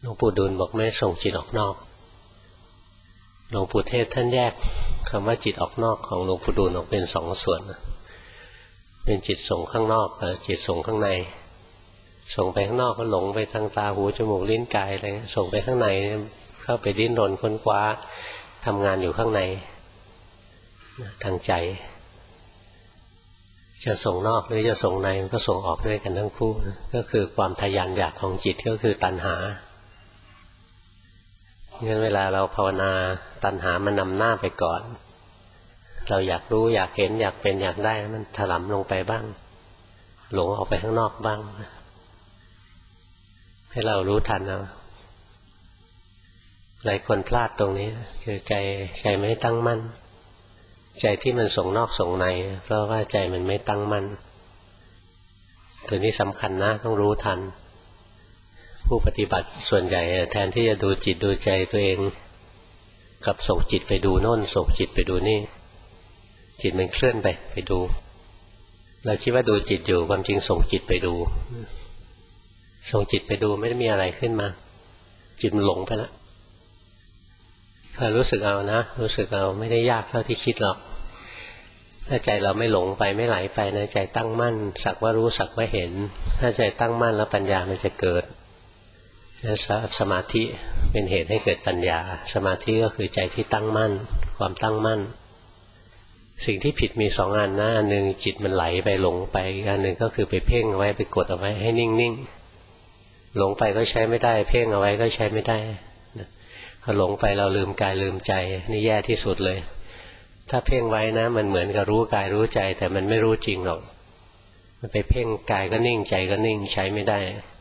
หลวงปู่ดูลบอกไม่ส่งจิตออกนอกหลวงปู่เทศท่านแยกคำว่าจิตออกนอกของหลวงปู่ดูลออกเป็นสองส่วนเป็นจิตส่งข้างนอกกับจิตส่งข้างในส่งไปข้างนอกก็หลงไปทางตาหูจมูกลิ้นกายอะไรส่งไปข้างในเข้าไปดิ้นรนค้นคว้าทำงานอยู่ข้างในทางใจจะส่งนอกหรือจะส่งในมันก็ส่งออกด้วยกันทั้งคู่ก็คือความทะยานอยากของจิตก็คือตัณหางั้นเวลาเราภาวนาตัณหามันนำหน้าไปก่อนเราอยากรู้อยากเห็นอยากเป็นอยากได้มันถลำลงไปบ้างหลงออกไปข้างนอกบ้างให้เรารู้ทันเอาหลายคนพลาดตรงนี้คือใจไม่ตั้งมั่นใจที่มันส่งนอกส่งในเพราะว่าใจมันไม่ตั้งมั่นตัวนี้สำคัญนะต้องรู้ทันผู้ปฏิบัติส่วนใหญ่แทนที่จะดูจิตดูใจตัวเองกับส่งจิตไปดูโน่นส่งจิตไปดูนี่จิตมันเคลื่อนไปดูเราคิดว่าดูจิตอยู่ความจริงส่งจิตไปดูส่งจิตไปดูไม่ได้มีอะไรขึ้นมาจิตมันหลงไปแล้วถ้ารู้สึกเอานะรู้สึกเอาไม่ได้ยากเท่าที่คิดหรอกถ้าใจเราไม่หลงไปไม่ไหลไปนะใจตั้งมั่นสักว่ารู้สักว่าเห็นถ้าใจตั้งมั่นแล้วปัญญามันจะเกิดสมาธิเป็นเหตุให้เกิดปัญญาสมาธิก็คือใจที่ตั้งมั่นความตั้งมั่นสิ่งที่ผิดมีสองอันนะอันหนึ่งจิตมันไหลไปหลงไปอันหนึ่งก็คือไปเพ่งเอาไว้ไปกดเอาไว้ให้นิ่งๆหลงไปก็ใช้ไม่ได้เพ่งเอาไว้ก็ใช้ไม่ได้พอหลงไปเราลืมกายลืมใจนี่แย่ที่สุดเลยถ้าเพ่งไว้นะมันเหมือนกับรู้กายรู้ใจแต่มันไม่รู้จริงหรอกมันไปเพ่งกายก็นิ่งใจก็นิ่งใช้ไม่ได้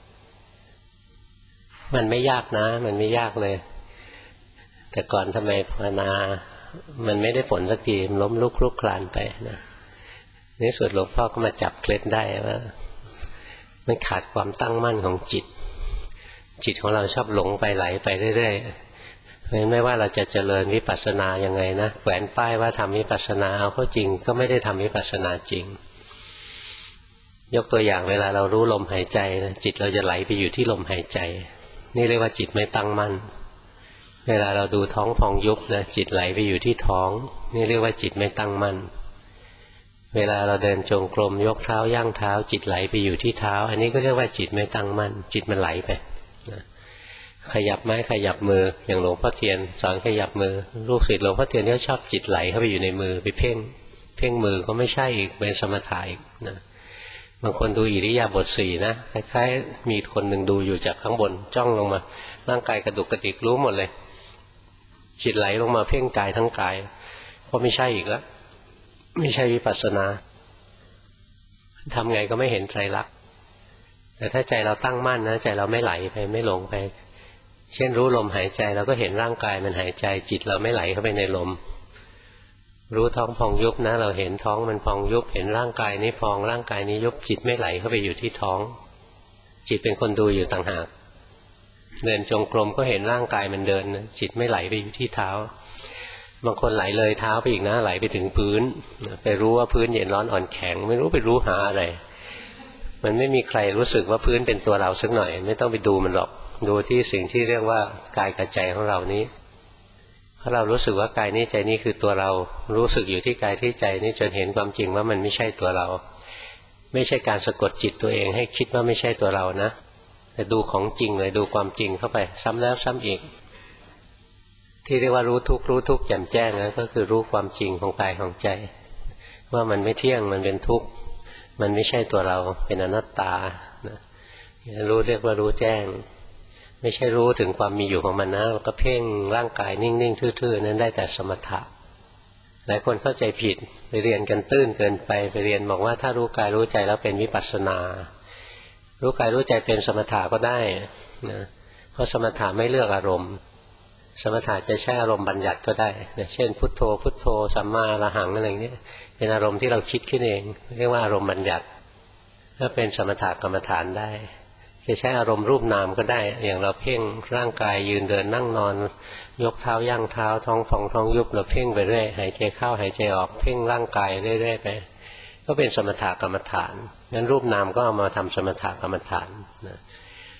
มันไม่ยากนะมันไม่ยากเลยแต่ก่อนทำไมภาวนามันไม่ได้ผลสักทีล้มลุกคลุกคลานไปนะในสุดหลวงพ่อก็มาจับเคล็ดได้ว่ามันขาดความตั้งมั่นของจิตของเราชอบหลงไปไหลไปเรื่อยๆเพราะฉะนั้นไม่ว่าเราจะเจริญวิปัสสนายังไงนะแขวนป้ายว่าทำวิปัสสนาเอาเข้าจริงก็ไม่ได้ทำวิปัสสนาจริงยกตัวอย่างเวลาเรารู้ลมหายใจนะจิตเราจะไหลไปอยู่ที่ลมหายใจนี่เรียกว่าจิตไม่ตั้งมั่นเวลาเราดูท้องพองยุบนะจิตไหลไปอยู่ที่ท้องนี่เรียกว่าจิตไม่ตั้งมั่นเวลาเราเดินจงกรมยกเท้าย่างเท้าจิตไหลไปอยู่ที่เท้าอันนี้ก็เรียกว่าจิตไม่ตั้งมั่นจิตมันไหลไปขยับไม้ขยับมืออย่างหลวงพ่อเทียนสอนขยับมือลูกศิษย์หลวงพ่อเทียนเขาชอบจิตไหลเข้าไปอยู่ในมือไปเพ่งมือก็ไม่ใช่อีกเป็นสมถะอีกนะบางคนดูอิริยาบถสี่นะคล้ายๆมีคนหนึ่งดูอยู่จากข้างบนจ้องลงมาร่างกายกระดุกกระดิกรู้หมดเลยจิตไหลลงมาเพ่งกายทั้งกายก็ไม่ใช่อีกแล้วไม่ใช่วิปัสสนาทำไงก็ไม่เห็นไตรลักษณ์แต่ถ้าใจเราตั้งมั่นนะใจเราไม่ไหลไปไม่หลงไปเช่นรู้ลมหายใจเราก็เห็นร่างกายมันหายใจจิตเราไม่ไหลเข้าไปในลมรู้ท้องพองยุบนะเราเห็นท้องมันพองยุบเห็นร่างกายนี้พองร่างกายนี้ยุบจิตไม่ไหลเข้าไปอยู่ที่ท้องจิตเป็นคนดูอยู่ต่างหากเดินจงกรมก็เห็นร่างกายมันเดินจิตไม่ไหลไปอยู่ที่เท้าบางคนไหลเลยเท้าไปอีกนะไหลไปถึงพื้นไปรู้ว่าพื้นเย็นร้อนอ่อนแข็งไม่รู้ไปรู้หาอะไรมันไม่มีใครรู้สึกว่าพื้นเป็นตัวเราสักหน่อยไม่ต้องไปดูมันหรอกดูที่สิ่งที่เรียกว่ากายกับใจของเรานี้เพราะเรารู้สึกว่ากายนี้ใจนี้คือตัวเรารู้สึกอยู่ที่กายที่ใจนี้จนเห็นความจริงว่ามันไม่ใช่ตัวเราไม่ใช่การสะกดจิตตัวเองให้คิดว่าไม่ใช่ตัวเรานะแต่ดูของจริงเลยดูความจริงเข้าไปซ้ำแล้วซ้ำอีกที่เรียกว่ารู้ทุกข์แจ่มแจ้งนะก็คือรู้ความจริงของกายของใจว่ามันไม่เที่ยงมันเป็นทุกข์มันไม่ใช่ตัวเราเป็นอนัตตานะรู้เรียกว่ารู้แจ้งไม่ใช่รู้ถึงความมีอยู่ของมันนะก็เพ่งร่างกายนิ่งๆทื่อๆนั้นได้แต่สมถะหลายคนเข้าใจผิดไปเรียนกันตื้นเกินไปเรียนบอกว่าถ้ารู้กายรู้ใจแล้วเป็นวิปัสสนารู้กายรู้ใจเป็นสมถะก็ได้นะเพราะสมถะไม่เลือกอารมณ์สมถะจะใช้อารมณ์บัญญัติก็ได้นะเช่นพุทโธพุทโธสัมมาอรหังอะไรอย่างนี้เป็นอารมณ์ที่เราคิดขึ้นเองเรียกว่าอารมณ์บัญญัติก็เป็นสมถะกรรมฐานได้จะใช้อารมณ์รูปนามก็ได้อย่างเราเพ่งร่างกายยืนเดินนั่งนอนยกเท้าย่างเท้าท้องพองท้องยุบเราเพ่งไปเรื่อยหายใจเข้าหายใจออกเพ่งร่างกายเรื่อยๆไปก็เป็นสมถะกรรมฐานงั้นรูปนามก็เอามาทำสมถะกรรมฐานนะ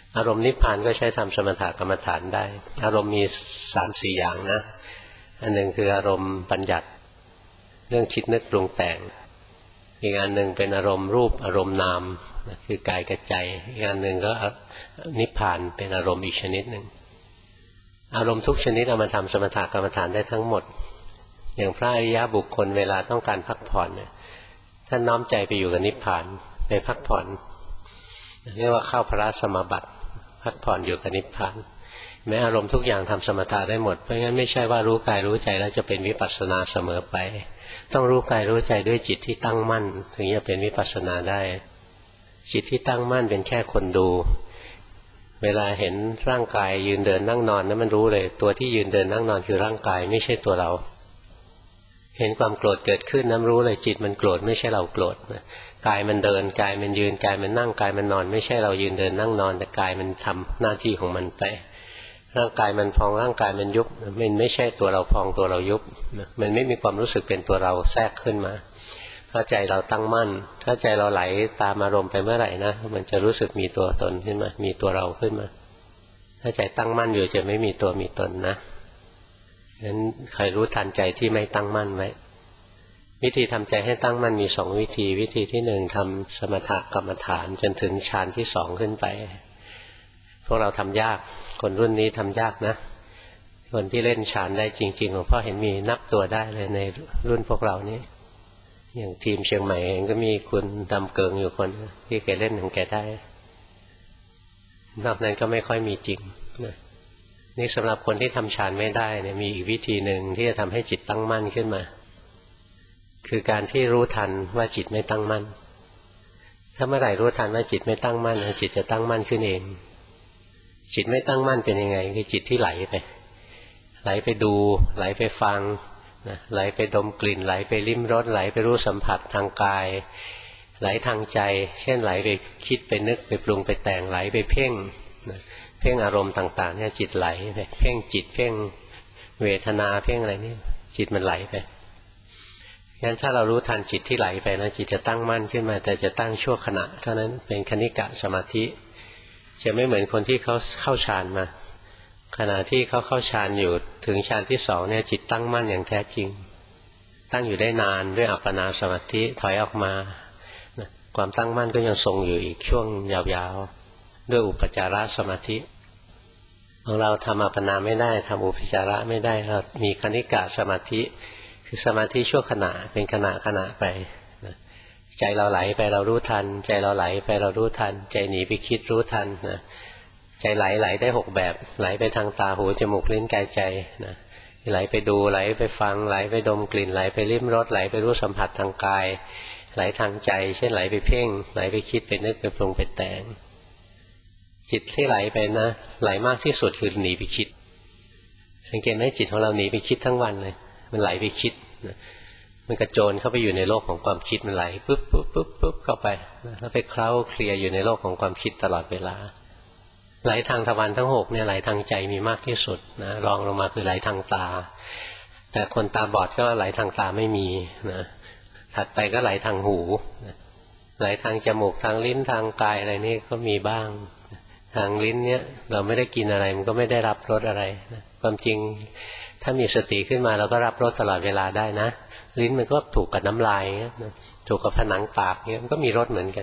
อารมณ์นิพพานก็ใช้ทำสมถกรรมฐานได้อารมณ์มี 3-4 อย่างนะอันหนึ่งคืออารมณ์บัญญัติเรื่องคิดนึกปรุงแต่งอีกอันหนึ่งเป็นอารมณ์รูปอารมณ์นามคือกายกับใจอีกอันหนึ่งก็นิพพานเป็นอารมณ์อีกชนิดหนึ่งอารมณ์ทุกชนิดเอามาทำสมถกรรมฐานได้ทั้งหมดอย่างพระอริยบุคคลเวลาต้องการพักผ่อนเนี่ยท่านน้อมใจไปอยู่กับนิพพานไปพักผ่อนเรียกว่าเข้าพระสมาบัติพักผ่อนอยู่กับนิพพานแม้อารมณ์ทุกอย่างทำสมถะได้หมดเพราะงั้นไม่ใช่ว่ารู้กายรู้ใจแล้วจะเป็นวิปัสสนาเสมอไปต้องรู้กายรู้ใจด้วยจิตที่ตั้งมั่นถึงจะเป็นวิปัสสนาได้จิตที่ตั้งมั่นเป็นแค่คนดูเวลาเห็นร่างกายยืนเดินนั่งนอนนั้นมันรู้เลยตัวที่ยืนเดินนั่งนอนคือร่างกายไม่ใช่ตัวเราเห็นความโกรธเกิดขึ้นน้ำรู้เลยจิตมันโกรธไม่ใช่เราโกรธกายมันเดินกายมันยืนกายมันนั่งกายมันนอนไม่ใช่เรายืนเดินนั่งนอนแต่กายมันทำหน้าที่ของมันไปร่างกายมันพองร่างกายมันยุบมันไม่ใช่ตัวเราพองตัวเรายุบมันไม่มีความรู้สึกเป็นตัวเราแทรกขึ้นมาถ้าใจเราตั้งมั่นถ้าใจเราไหลตามอารมณ์ไปเมื่อไหร่นะมันจะรู้สึกมีตัวตนขึ้นมามีตัวเราขึ้นมาถ้าใจตั้งมั่นอยู่จะไม่มีตัวมีตนนะงั้นใครรู้ทันใจที่ไม่ตั้งมั่นไว้วิธีทำใจให้ตั้งมั่นมี2 วิธีวิธีที่1ทำสมถกรรมฐานจนถึงฌานที่2ขึ้นไปพวกเราทำยากคนรุ่นนี้ทำยากนะคนที่เล่นฌานได้จริงๆหลวงพ่อเห็นมีนับตัวได้เลยในรุ่นพวกเรานี้อย่างทีมเชียงใหม่เองก็มีคุณดำเกิงอยู่คนที่แกเล่นของแกได้นอกนั้นก็ไม่ค่อยมีจริงนะนี่สำหรับคนที่ทำฌานไม่ได้เนี่ยมีอีกวิธีหนึ่งที่จะทำให้จิตตั้งมั่นขึ้นมาคือการที่รู้ทันว่าจิตไม่ตั้งมั่นถ้าเมื่อไหร่รู้ทันว่าจิตไม่ตั้งมั่นจิตจะตั้งมั่นขึ้นเองจิตไม่ตั้งมั่นเป็นยังไงคือจิตที่ไหลไปดูไหลไปฟังไหลไปดมกลิ่นไหลไปลิ้มรสไหลไปรู้สัมผัสทางกายไหลทางใจเช่นไหลไปคิดไปนึกไปปรุงไปแต่งไหลไปเพ่งเพ่งอารมณ์ต่างๆเนี่ยจิตไหลไปเพ่งจิตเพ่งเวทนาเพ่งอะไรนี่จิตมันไหลไปงั้นถ้าเรารู้ทันจิตที่ไหลไปนะจิตจะตั้งมั่นขึ้นมาแต่จะตั้งชั่วขณะเท่านั้นเป็นคณิกะสมาธิจะไม่เหมือนคนที่เขาเข้าฌานมาขณะที่เขาเข้าฌานอยู่ถึงฌานที่2เนี่ยจิตตั้งมั่นอย่างแท้จริงตั้งอยู่ได้นานด้วยอัปปนาสมาธิถอยออกมาความตั้งมั่นก็ยังทรงอยู่อีกช่วงยาวๆด้วยอุปจารสมาธิของเราทำอัปปนาไม่ได้ทำอุปจาระไม่ได้เรามีคณิกะสมาธิคือสมาธิชั่วขณะเป็นขณะไปใจเราไหลไปเรารู้ทันใจเราไหลไปเรารู้ทันใจหนีไปคิดรู้ทันนะใจไหลได้6แบบไหลไปทางตาหูจมูกลิ้นกายใจนะไหลไปดูไหลไปฟังไหลไปดมกลิ่นไหลไปลิ้มรสไหลไปรู้สัมผัสทางกายไหลทางใจเช่นไหลไปเพ่งไหลไปคิดไปนึกไปปรุงไปแต่งจิตที่ไหลไปนะไหลมากที่สุดคือหนีไปคิดสังเกตไหมจิตของเราหนีไปคิดทั้งวันเลยมันไหลไปคิดมันกระโจนเข้าไปอยู่ในโลกของความคิดมันไหลปุ๊บเข้าไปแล้วไปเคล้าเคลียอยู่ในโลกของความคิดตลอดเวลาไหลทางทวารทั้ง6เนี่ยไหลทางใจมีมากที่สุดนะรองลงมาคือไหลทางตาแต่คนตาบอดก็ไหลทางตาไม่มีนะถัดไปก็ไหลทางหูไหลทางจมูกทางลิ้นทางกายอะไรนี่ก็มีบ้างทางลิ้นเนี่ยเราไม่ได้กินอะไรมันก็ไม่ได้รับรสอะไรนะความจริงถ้ามีสติขึ้นมาเราก็รับรสตลอดเวลาได้นะลิ้นมันก็ถูกกับน้ำลายถูกกับผนังปากเนี่ยมันก็มีรสเหมือนกัน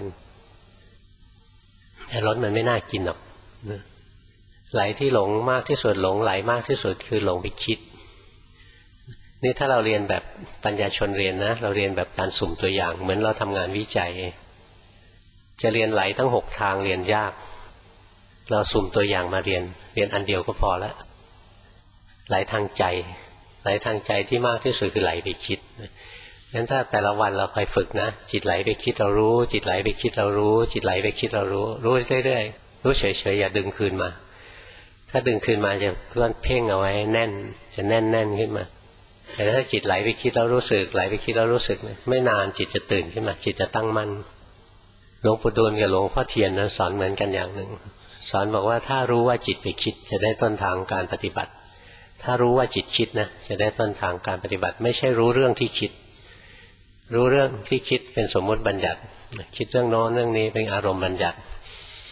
แต่รสมันไม่น่ากินหรอกไหลที่หลงมากที่สุดหลงไหลมากที่สุดคือหลงไปคิดนี่ถ้าเราเรียนแบบปัญญาชนเรียนนะเราเรียนแบบการสุ่มตัวอย่างเหมือนเราทำงานวิจัยจะเรียนไหลทั้ง6ทางเรียนยากเราสุ่มตัวอย่างมาเรียนอันเดียวก็พอแล้วไหลทางใจไหลทางใจที่มากที่สุดคือไหลไปคิดงั้นถ้าแต่ละวันเราคอยฝึกนะจิตไหลไปคิดเรารู้จิตไหลไปคิดเรารู้จิตไหลไปคิดเรารู้เรื่อยๆรู้เฉยๆอย่าดึงคืนมาถ้าดึงคืนมาจะเพ่งเอาไว้แน่นจะแน่นขึ้นมาแต่ถ้าจิตไหลไปคิดแล้วรู้สึกไหลไปคิดแล้วรู้สึกไม่นานจิตจะตื่นขึ้นมาจิตจะตั้งมั่นหลวงปู่ดูลกับหลวงพ่อเทียนนะสอนเหมือนกันอย่างหนึ่งสอนบอกว่าถ้ารู้ว่าจิตไปคิดจะได้ต้นทางการปฏิบัติถ้ารู้ว่าจิตคิดนะจะได้ต้นทางการปฏิบัติไม่ใช่รู้เรื่องที่คิดรู้เรื่องที่คิดเป็นสมมติบัญญัติคิดเรื่องโน้นเรื่องนี้เป็นอารมณ์บัญญัติ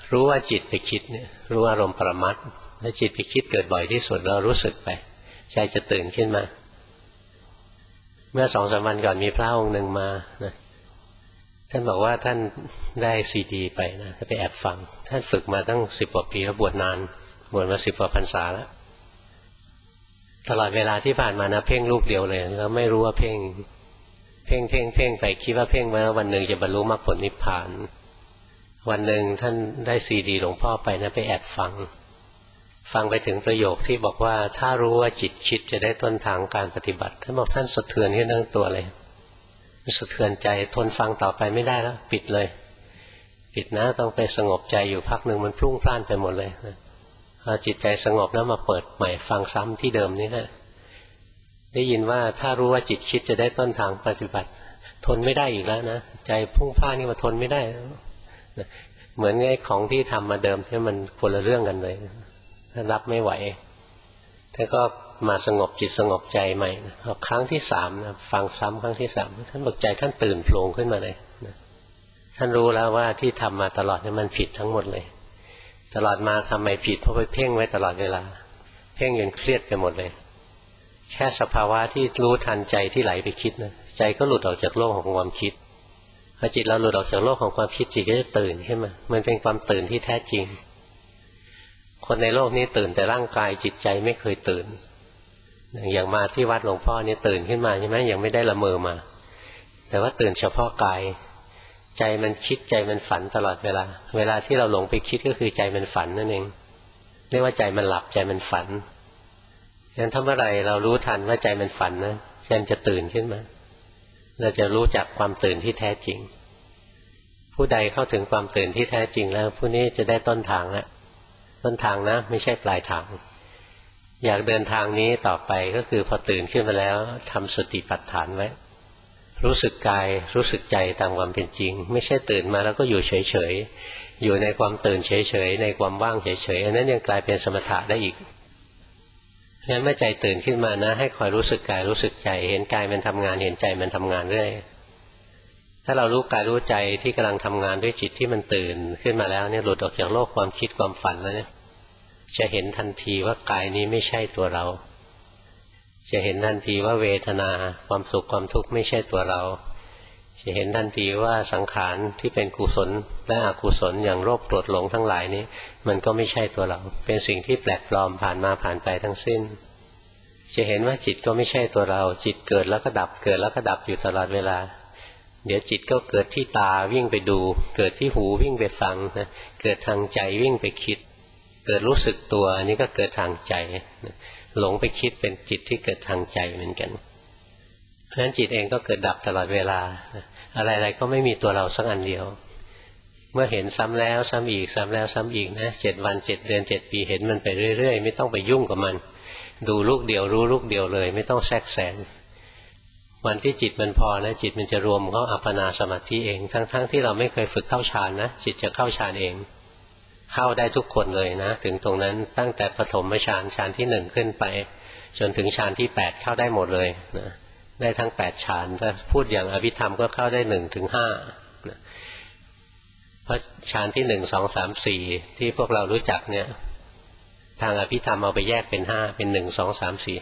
รู้ว่าจิตไปคิดเนี่ยรู้อารมณ์ปรมัตถ์ถ้าจิตไปคิดเกิดบ่อยที่สุดเรารู้สึกไปใจจะตื่นขึ้นมาเมื่อ2-3 วันก่อนมีพระองค์หนึ่งมานะท่านบอกว่าท่านได้ซีดีไปนะไปแอบฟังท่านฝึกมาตั้ง10 กว่าปีแล้วบวชนานบวชมา10 กว่าพรรษาแล้วตลอดเวลาที่ผ่านมานะเพ่งลูกเดียวเลยแล้วไม่รู้ว่าเพ่งไปคิดว่าเพ่งไว้แล้ววันหนึ่งจะบรรลุมรรคผลนิพพานวันหนึ่งท่านได้ซีดีหลวงพ่อไปนะไปแอบฟังไปถึงประโยคที่บอกว่าถ้ารู้ว่าจิตคิดจะได้ต้นทางการปฏิบัติท่านบอกท่านสะเทือนขึ้นทั้งตัวเลยสะเทือนใจทนฟังต่อไปไม่ได้แล้วปิดเลยปิดนะต้องไปสงบใจอยู่พักหนึ่งมันพลุ่งพล่านไปหมดเลยพอจิตใจสงบแล้วมาเปิดใหม่ฟังซ้ำที่เดิมนี่แหละได้ยินว่าถ้ารู้ว่าจิตคิดจะได้ต้นทางปฏิบัติทนไม่ได้อีกแล้วนะใจพุ่งพล่านนี่มาทนไม่ได้เหมือนไอ้ของที่ทำมาเดิมที่มันคนละเรื่องกันเลยรับไม่ไหวท่านก็มาสงบจิตสงบใจใหม่ครั้งที่3นะฟังซ้ำครั้งที่3ท่านบอกใจท่านตื่นโผล่ขึ้นมาเลยท่านรู้แล้วว่าที่ทำมาตลอดนี่มันผิดทั้งหมดเลยตลอดมาทำไมผิดเพราะไปเพ่งไว้ตลอดเวลาเพ่งจนเครียดไปหมดเลยแค่สภาวะที่รู้ทันใจที่ไหลไปคิดนะใจก็หลุดออกจากโลกของความคิดพอจิตเราหลุดออกจากโลกของความคิดจิตก็จะตื่นขึ้นมามันเป็นความตื่นที่แท้จริงคนในโลกนี้ตื่นแต่ร่างกายจิตใจไม่เคยตื่นอย่างมาที่วัดหลวงพ่อเนี่ยตื่นขึ้นมาใช่ไหมยังไม่ได้ละเมอมาแต่ว่าตื่นเฉพาะกายใจมันคิดใจมันฝันตลอดเวลาที่เราหลงไปคิดก็คือใจมันฝันนั่นเองเรียกว่าใจมันหลับใจมันฝันงั้นถ้าเมื่อไรเรารู้ทันว่าใจมันฝันนะใจมันจะตื่นขึ้นมาเราจะรู้จักความตื่นที่แท้จริงผู้ใดเข้าถึงความตื่นที่แท้จริงแล้วผู้นี้จะได้ต้นทางแล้วต้นทางนะไม่ใช่ปลายทางอยากเดินทางนี้ต่อไปก็คือพอตื่นขึ้นมาแล้วทำสติปัฏฐานไว้รู้สึกกายรู้สึกใจตามความเป็นจริงไม่ใช่ตื่นมาแล้วก็อยู่เฉยๆอยู่ในความตื่นเฉยๆในความว่างเฉยๆอันนั้นยังกลายเป็นสมถะได้อีกงั้นเมื่อใจตื่นขึ้นมานะให้คอยรู้สึกกายรู้สึกใจเห็นกายมันทำงานเห็นใจมันทำงานเรื่อยถ้าเรารู้กายรู้ใจที่กำลังทำงานด้วยจิตที่มันตื่นขึ้นมาแล้วเนี่ยหลุดออกจากโลกความคิดความฝันแล้วเนี่ยจะเห็นทันทีว่ากายนี้ไม่ใช่ตัวเราจะเห็นทันทีว่าเวทนาความสุขความทุกข์ไม่ใช่ตัวเราจะเห็นทันทีว่าสังขารที่เป็นกุศลและอกุศลอย่างโรคโกรธหลงทั้งหลายนี้มันก็ไม่ใช่ตัวเราเป็นสิ่งที่แปลกปลอมผ่านมาผ่านไปทั้งสิ้นจะเห็นว่าจิตก็ไม่ใช่ตัวเราจิตเกิดแล้วก็ดับเกิดแล้วก็ดับอยู่ตลอดเวลาเดี๋ยวจิตก็เกิดที่ตาวิ่งไปดูเกิดที่หูวิ่งไปฟังนะเกิดทางใจวิ่งไปคิดเกิดรู้สึกตัวอันนี้ก็เกิดทางใจหลงไปคิดเป็นจิตที่เกิดทางใจเหมือนกันเพราะฉะนั้นจิตเองก็เกิดดับตลอดเวลาอะไรๆก็ไม่มีตัวเราสักอันเดียวเมื่อเห็นซ้ำแล้วซ้ำอีกซ้ำแล้วซ้ำอีกนะ7 วัน7 เดือน7 ปีเห็นมันไปเรื่อยๆไม่ต้องไปยุ่งกับมันดูลูกเดียวรู้ลูกเดียวเลยไม่ต้องแทรกแซงวันที่จิตมันพอนะจิตมันจะรวมเข้าอัปปนาสมาธิเองทั้งที่เราไม่เคยฝึกเข้าฌานนะจิตจะเข้าฌานเองเข้าได้ทุกคนเลยนะถึงตรงนั้นตั้งแต่ปฐมฌานฌานที่1ขึ้นไปจนถึงฌานที่8เข้าได้หมดเลยนะได้ทั้ง8ฌานถ้าพูดอย่างอภิธรรมก็เข้าได้1 ถึง 5นะเพราะฌานที่1 2 3 4ที่พวกเรารู้จักเนี่ยทางอภิธรรมเอาไปแยกเป็น5เป็น1 2 3 4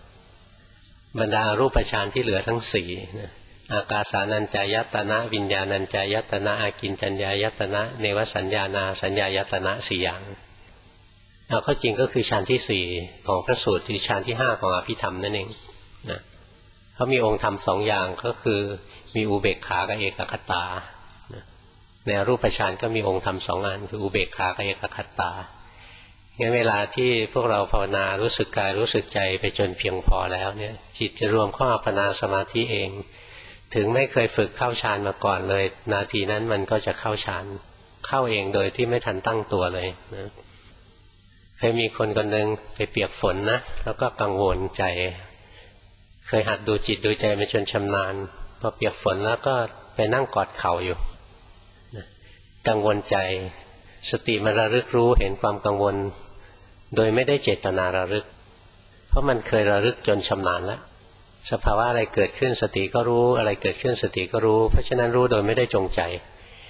5บรรดารูปฌานที่เหลือทั้ง4นะอากาสานัญจายตนะวิญญาณัญจายตนะอากิญจัญญายตนะเนวสัญญานาสัญญายตนะ4อย่างเอาเข้าจริงก็คือฌานที่4ของพระสูตรที่ฌานที่5ของอภิธรรมนั่นเองนะเขามีองค์ธรรม2อย่างก็คือมีอุเบกขากับเอกคตาในรูปฌานก็มีองค์ธรรม2อันคืออุเบกขากับเอกคตางั้นเวลาที่พวกเราภาวนารู้สึกกายรู้สึกใจไปจนเพียงพอแล้วเนี่ยจิตจะรวมเข้าอัปปนาสมาธิเองถึงไม่เคยฝึกเข้าฌานมาก่อนเลยนาทีนั้นมันก็จะเข้าฌานเข้าเองโดยที่ไม่ทันตั้งตัวเลยนะเคยมีคนคนหนึ่งไปเปียกฝนนะแล้วก็กังวลใจเคยหัดดูจิตดูใจมาจนชำนาญพอเปียกฝนแล้วก็ไปนั่งกอดเข่าอยู่กังวลใจสติมันระลึกรู้เห็นความกังวลโดยไม่ได้เจตนาระลึกเพราะมันเคยระลึกจนชำนาญแล้วสภาวะอะไรเกิดขึ้นสติก็รู้อะไรเกิดขึ้นสติก็รู้เพราะฉะนั้นรู้โดยไม่ได้จงใจ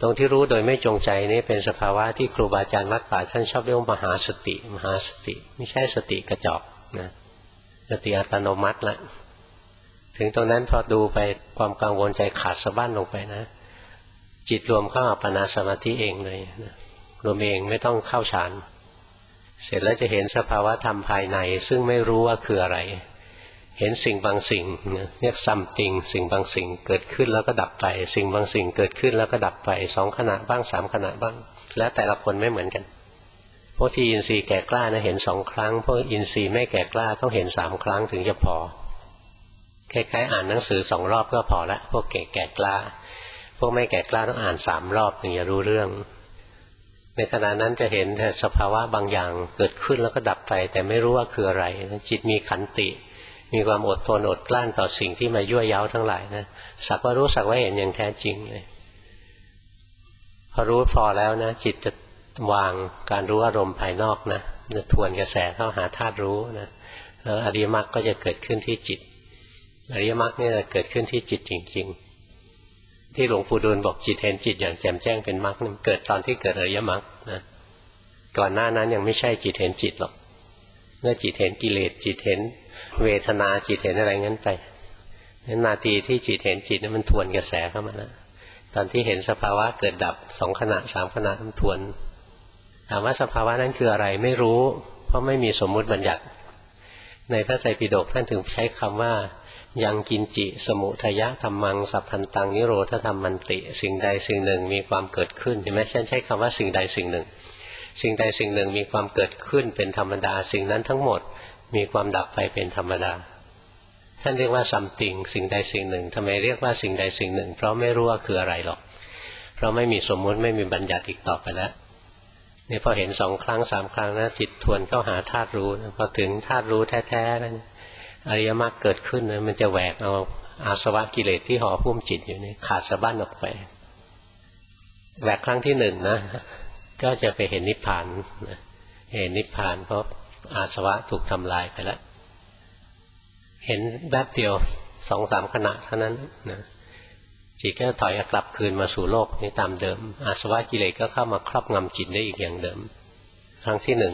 ตรงที่รู้โดยไม่จงใจนี่เป็นสภาวะที่ครูบาอาจารย์วัดป่าท่านชอบเรียกว่ามหาสติมหาสติไม่ใช่สติกระจอกนะสติอัตโนมัติละถึงตรงนั้นพอดูไปความกังวลใจขาดสะบั้นลงไปนะจิตรวมเข้าอัปปนาสมาธิเองเลยนะรวมเองไม่ต้องเข้าฌานเสร็จแล้วจะเห็นสภาวะธรรมภายในซึ่งไม่รู้ว่าคืออะไรเห็นสิ่งบางสิ่งเรียกซัมติงสิ่งบางสิ่งเกิดขึ้นแล้วก็ดับไปสิ่งบางสิ่งเกิดขึ้นแล้วก็ดับไป2 ขณะบ้าง3 ขณะบ้างแล้วแต่ละคนไม่เหมือนกันพวกที่อินทรีย์แก่กล้านะเห็น2 ครั้งพวกอินทรีย์ไม่แก่กล้าต้องเห็น3 ครั้งถึงจะพอคล้ายๆอ่านหนังสือ2 รอบก็พอละพวกแก่กล้าพวกไม่แก่กล้าต้องอ่าน3 รอบถึงจะรู้เรื่องในขณะนั้นจะเห็นแต่สภาวะบางอย่างเกิดขึ้นแล้วก็ดับไปแต่ไม่รู้ว่าคืออะไรจิตมีขันติมีความอดทนอดกลั้นต่อสิ่งที่มายั่วเย้าทั้งหลายนะสักว่ารู้สักว่าเห็นอย่างแท้จริงเลยพอรู้พอแล้วนะจิตจะวางการรู้อารมณ์ภายนอกนะจะทวนกระแสเข้าหาธาตุรู้นะแล้วอริยมรรคก็จะเกิดขึ้นที่จิตอริยมรรคนี่จะเกิดขึ้นที่จิตจริงๆที่หลวงปู่ดูลบอกจิตเห็นจิตอย่างแจ่มแจ้งเป็นมรรคนี่เกิดตอนที่เกิดอริยมรรคนะก่อนหน้านั้นยังไม่ใช่จิตเห็นจิตหรอกเมื่อจิตเห็นกิเลสจิตเห็นเวทนาจิตเห็นอะไรงั้นไปนาทีที่จิตเห็นจิตนั้นมันทวนกระแสเข้ามาแล้วตอนที่เห็นสภาวะเกิดดับ2 ขณะ3 ขณะมันทวนถามว่าสภาวะนั้นคืออะไรไม่รู้เพราะไม่มีสมมุติบัญญัติในพระไตรปิฎกท่านถึงใช้คำว่ายังกินจิสมุทยะธัมมังสัพพันตังนิโรธธรรมมันติสิ่งใดสิ่งหนึ่งมีความเกิดขึ้นเห็นไหมฉันใช้คำว่าสิ่งใดสิ่งหนึ่งสิ่งใดสิ่งหนึ่งมีความเกิดขึ้นเป็นธรรมดาสิ่งนั้นทั้งหมดมีความดับไปเป็นธรรมดาท่านเรียกว่าซัมติงสิ่งใดสิ่งหนึ่งทำไมเรียกว่าสิ่งใดสิ่งหนึ่งเพราะไม่รู้ว่าคืออะไรหรอกเพราะไม่มีสมมุติไม่มีบัญญัติอีกต่อไปแล้วนี่พอเห็น2 ครั้ง3 ครั้งนะจิตทวนเข้าหาธาตุรู้พอถึงธาตุรู้แท้ๆนั้นอริยมรรคเกิดขึ้นนะมันจะแหวกเอาอาสวะกิเลสที่ห่อหุ้มจิตอยู่นี่ขาดสะบั้นออกไปแหวกครั้งที่1นะก็จะไปเห็นนิพพานเห็นนิพพานเพราะอาสวะถูกทำลายไปแล้วเห็นแวบเดียว2-3 ขณะเท่านั้นนะจิตก็ถอยกลับคืนมาสู่โลกนี้ตามเดิมอาสวะกิเลสก็เข้ามาครอบงำจิตได้อีกอย่างเดิมครั้งที่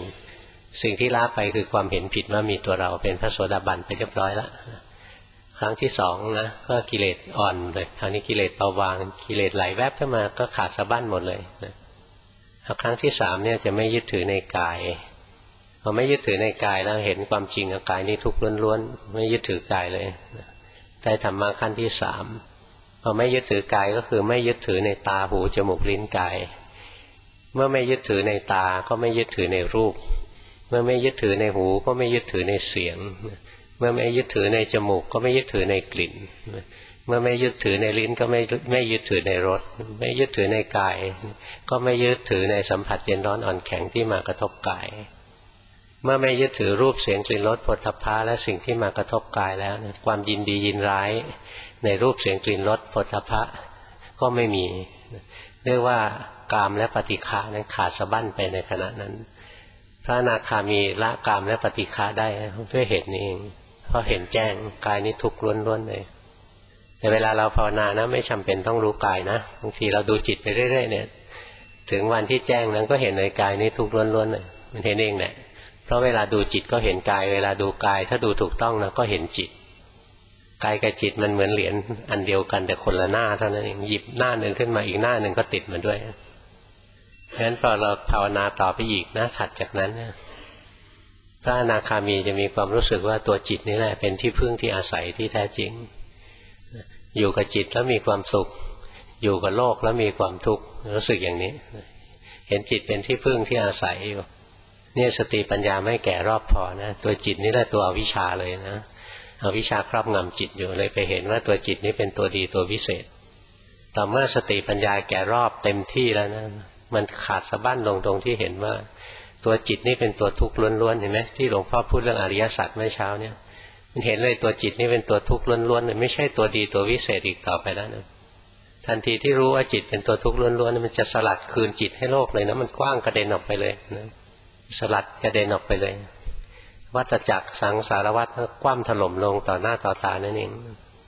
1สิ่งที่ละไปคือความเห็นผิดว่ามีตัวเราเป็นพระโสดาบันไปเรียบร้อยแล้วครั้งที่2นะก็กิเลสอ่อนเลยคราวนี้กิเลสเบาบางกิเลสไหลแวบขึ้นมาก็ขาดสะบั้นหมดเลยนะครั้งที่3เนี่ยจะไม่ยึดถือในกายพอไม่ยึดถือในกายแล้วเห็นความจริงกายนี้ทุกข์ล้วนๆไม่ยึดถือกายเลยได้ธรรมะขั้นที่3พอไม่ยึดถือกายก็คือไม่ยึดถือในตาหูจมูกลิ้นกายเมื่อไม่ยึดถือในตาก็ไม่ยึดถือในรูปเมื่อไม่ยึดถือในหูก็ไม่ยึดถือในเสียงเมื่อไม่ยึดถือในจมูกก็ไม่ยึดถือในกลิ่นเมื่อไม่ยึดถือในลิ้นก็ไม่ยึดถือในรสไม่ยึดถือในกายก็ไม่ยึดถือในสัมผัสเย็นร้อนอ่อนแข็งที่มากระทบกายเมื่อไม่ยึดถือรูปเสียงกลิ่นรสโผฏฐัพพะและสิ่งที่มากระทบกายแล้วความยินดียินร้ายในรูปเสียงกลิ่นรสโผฏฐัพพะก็ไม่มีเรียกว่ากามและปฏิฆะนั้นขาดสะบั้นไปในขณะนั้นพระอนาคามีละกามและปฏิฆะได้ด้วยเหตุนี้เองเพราะเห็นแจ้งกายนี้ทุกข์ล้วนๆเลยแต่เวลาเราภาวนานะไม่จำเป็นต้องรู้กายนะบางทีเราดูจิตไปเรื่อยๆเนี่ยถึงวันที่แจ้งนั้นก็เห็นในกายนี้ทุกข์ล้วนๆเลยมันเห็นเองแหละเพราะเวลาดูจิตก็เห็นกายเวลาดูกายถ้าดูถูกต้องนะก็เห็นจิตกายกับจิตมันเหมือนเหรียญอันเดียวกันแต่คนละหน้าเท่านั้นเองหยิบหน้าหนึ่งขึ้นมาอีกหน้าหนึ่งก็ติดมาด้วยงั้นพอเราภาวนาต่อไปอีกนะถัดจากนั้นพระอนาคามีจะมีความรู้สึกว่าตัวจิตนี่แหละเป็นที่พึ่งที่อาศัยที่แท้จริงอยู่กับจิตแล้วมีความสุขอยู่กับโลกแล้วมีความทุกข์รู้สึกอย่างนี้เห็นจิตเป็นที่พึ่งที่อาศัยอยู่เนี่ยสติปัญญาไม่แก่รอบพอนะตัวจิตนี่แหละตัวอวิชชาเลยนะอวิชชาครอบงำจิตอยู่เลยไปเห็นว่าตัวจิตนี้เป็นตัวดีตัววิเศษต่อเมื่อสติปัญญาแก่รอบเต็มที่แล้วนะมันขาดสะบั้นลงตรงที่เห็นว่าตัวจิตนี่เป็นตัวทุกข์ล้วนๆเห็นไหมที่หลวงพ่อพูดเรื่องอริยสัจเมื่อเช้าเนี่ยมันเห็นเลยตัวจิตนี่เป็นตัวทุกข์ล้วนๆไม่ใช่ตัวดีตัววิเศษอีกต่อไปแล้วนะทันทีที่รู้ว่าจิตเป็นตัวทุกข์ล้วนๆมันจะสลัดคืนจิตให้โลกเลยนะมันกว้างกระเด็นออกไปเลยนะสลัดกระเด็นออกไปเลยวัฏจักรสังสารวัฏคว่ำถล่มลงต่อหน้าต่อตานั่นเอง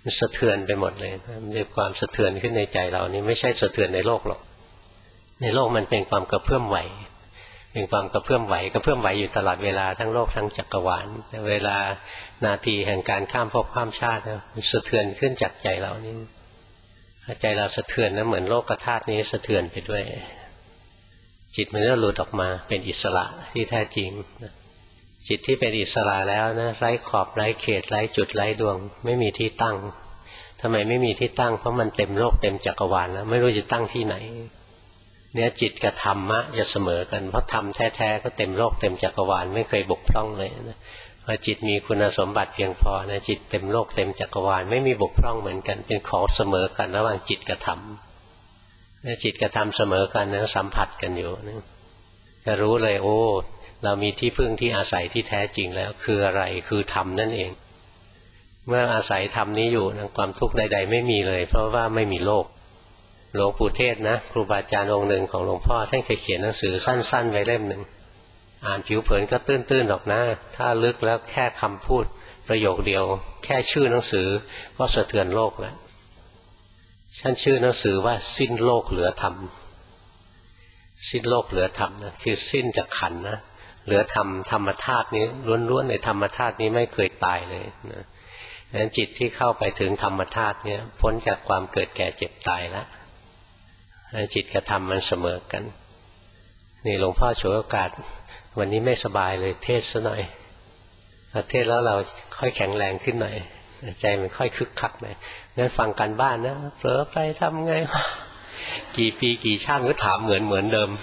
มันสะเทือนไปหมดเลยมีความสะเทือนขึ้นในใจเรานี่ไม่ใช่สะเทือนในโลกหรอกในโลกมันเป็นความกระเพื่อมไหวเป็นความกระเพื่อมไหวอยู่ตลอดเวลาทั้งโลกทั้งจักรวาลแต่เวลานาทีแห่งการข้ามภพข้ามชาติมันสะเทือนขึ้นจากใจเรานี่ใจเราสะเทือนนะเหมือนโลกธาตุนี้สะเทือนไปด้วยจิตมันก็หลุดออกมาเป็นอิสระที่แท้จริงจิตที่เป็นอิสระแล้วนะไร้ขอบไร้เขตไร้จุดไร้ดวงไม่มีที่ตั้งทำไมไม่มีที่ตั้งเพราะมันเต็มโลกเต็มจักรวาลแล้วไม่รู้จะตั้งที่ไหนเนี่ยจิตกับธรรมะจะเสมอกันเพราะธรรมแท้ๆก็เต็มโลกเต็มจักรวาลไม่เคยบกพร่องเลยนะพอจิตมีคุณสมบัติเพียงพอนะจิตเต็มโลกเต็มจักรวาลไม่มีบกพร่องเหมือนกันเป็นของเสมอกันระหว่างจิตกับธรรมจิตกับธรรมเสมอกันนะสัมผัสกันอยู่นะจะรู้เลยโอ้เรามีที่พึ่งที่อาศัยที่แท้จริงแล้วคืออะไรคือธรรมนั่นเองเมื่ออาศัยธรรมนี้อยู่นะความทุกข์ใดๆไม่มีเลยเพราะว่าไม่มีโลกหลวงปู่เทศนะครูบาอาจารย์องค์หนึ่งของหลวงพ่อท่านเคยเขียนหนังสือสั้นๆไว้เล่มหนึ่งอ่านผิวเผินก็ตื้นๆหรอกนะถ้าลึกแล้วแค่คำพูดประโยคเดียวแค่ชื่อหนังสือก็สะเทือนโลกแล้วท่านชื่อหนังสือว่าสิ้นโลกเหลือธรรมสิ้นโลกเหลือธรรมนะคือสิ้นจากขันธ์นะเหลือธรรมธรรมธาตุนี้ล้วนๆในธรรมธาตุนี้ไม่เคยตายเลยนะดังนั้นจิตที่เข้าไปถึงธรรมธาตุนี้พ้นจากความเกิดแก่เจ็บตายแล้วจิตกับธรรมมันเสมอกันนี่หลวงพ่อฉวยโอกาสวันนี้ไม่สบายเลยเทศซะหน่อยพอเทศแล้วเราค่อยแข็งแรงขึ้นหน่อยใจมันค่อยคึกคักหน่อยงั้นฟังกันบ้านนะเผลอไปทำไงกี่ปีกี่ชาติก็ถามเหมือนเดิม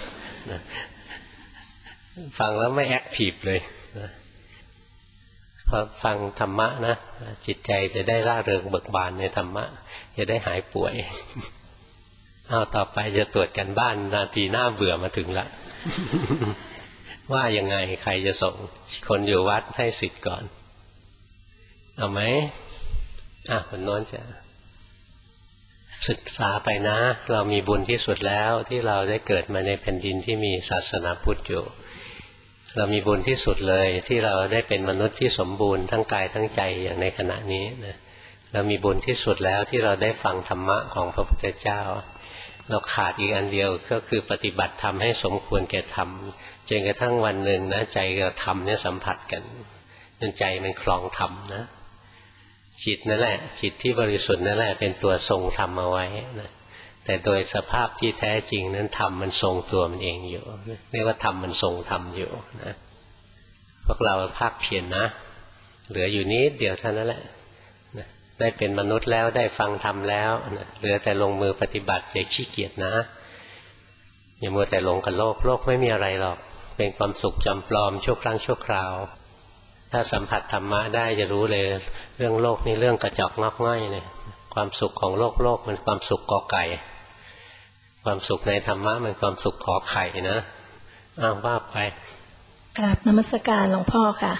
ฟังแล้วไม่แอคทีฟเลยพอฟังธรรมะนะจิตใจจะได้ร่าเริงเบิกบานในธรรมะจะได้หายป่วยเอาต่อไปจะตรวจกันบ้านนาทีหน้าเบื่อมาถึงละ ว่ายังไงใครจะส่งคนอยู่วัดให้สิทธิ์ก่อนเอาไหมคนโน้นจะศึกษาไปนะเรามีบุญที่สุดแล้วที่เราได้เกิดมาในแผ่นดินที่มีศาสนาพุทธอยู่เรามีบุญที่สุดเลยที่เราได้เป็นมนุษย์ที่สมบูรณ์ทั้งกายทั้งใจอย่างในขณะนี้นะเรามีบุญที่สุดแล้วที่เราได้ฟังธรรมะของพระพุทธเจ้าเราขาดอีกอันเดียวก็คือปฏิบัติธรรมให้สมควรแก่ธรรมจนกระทั่งวันหนึ่งนะใจกับธรรมเนี่ยสัมผัสกันจนใจมันครองธรรมนะจิตนั่นแหละจิตที่บริสุทธิ์นั่นแหละเป็นตัวทรงธรรมเอาไว้นะแต่โดยสภาพที่แท้จริงนั้นธรรมมันทรงตัวมันเองอยู่เรียกว่าธรรมมันทรงธรรมอยู่นะพวกเราภาคเพียรนะเหลืออยู่นิดเดียวเท่านั้นแหละได้เป็นมนุษย์แล้วได้ฟังธรรมแล้วเหลือแต่ลงมือปฏิบัติอย่าขี้เกียจนะอย่ามัวแต่หลงกับโลกไม่มีอะไรหรอกเป็นความสุขจำปลอมชั่วครั้งชั่วคราวถ้าสัมผัสธรรมะได้จะรู้เลยเรื่องโลกนี่เรื่องกระจอกงอกง่อยเลยความสุขของโลกมันความสุขกอไก่ความสุขในธรรมะมันความสุขขอไข่นะว่าไปกราบนมัสการหลวงพ่อค่ะ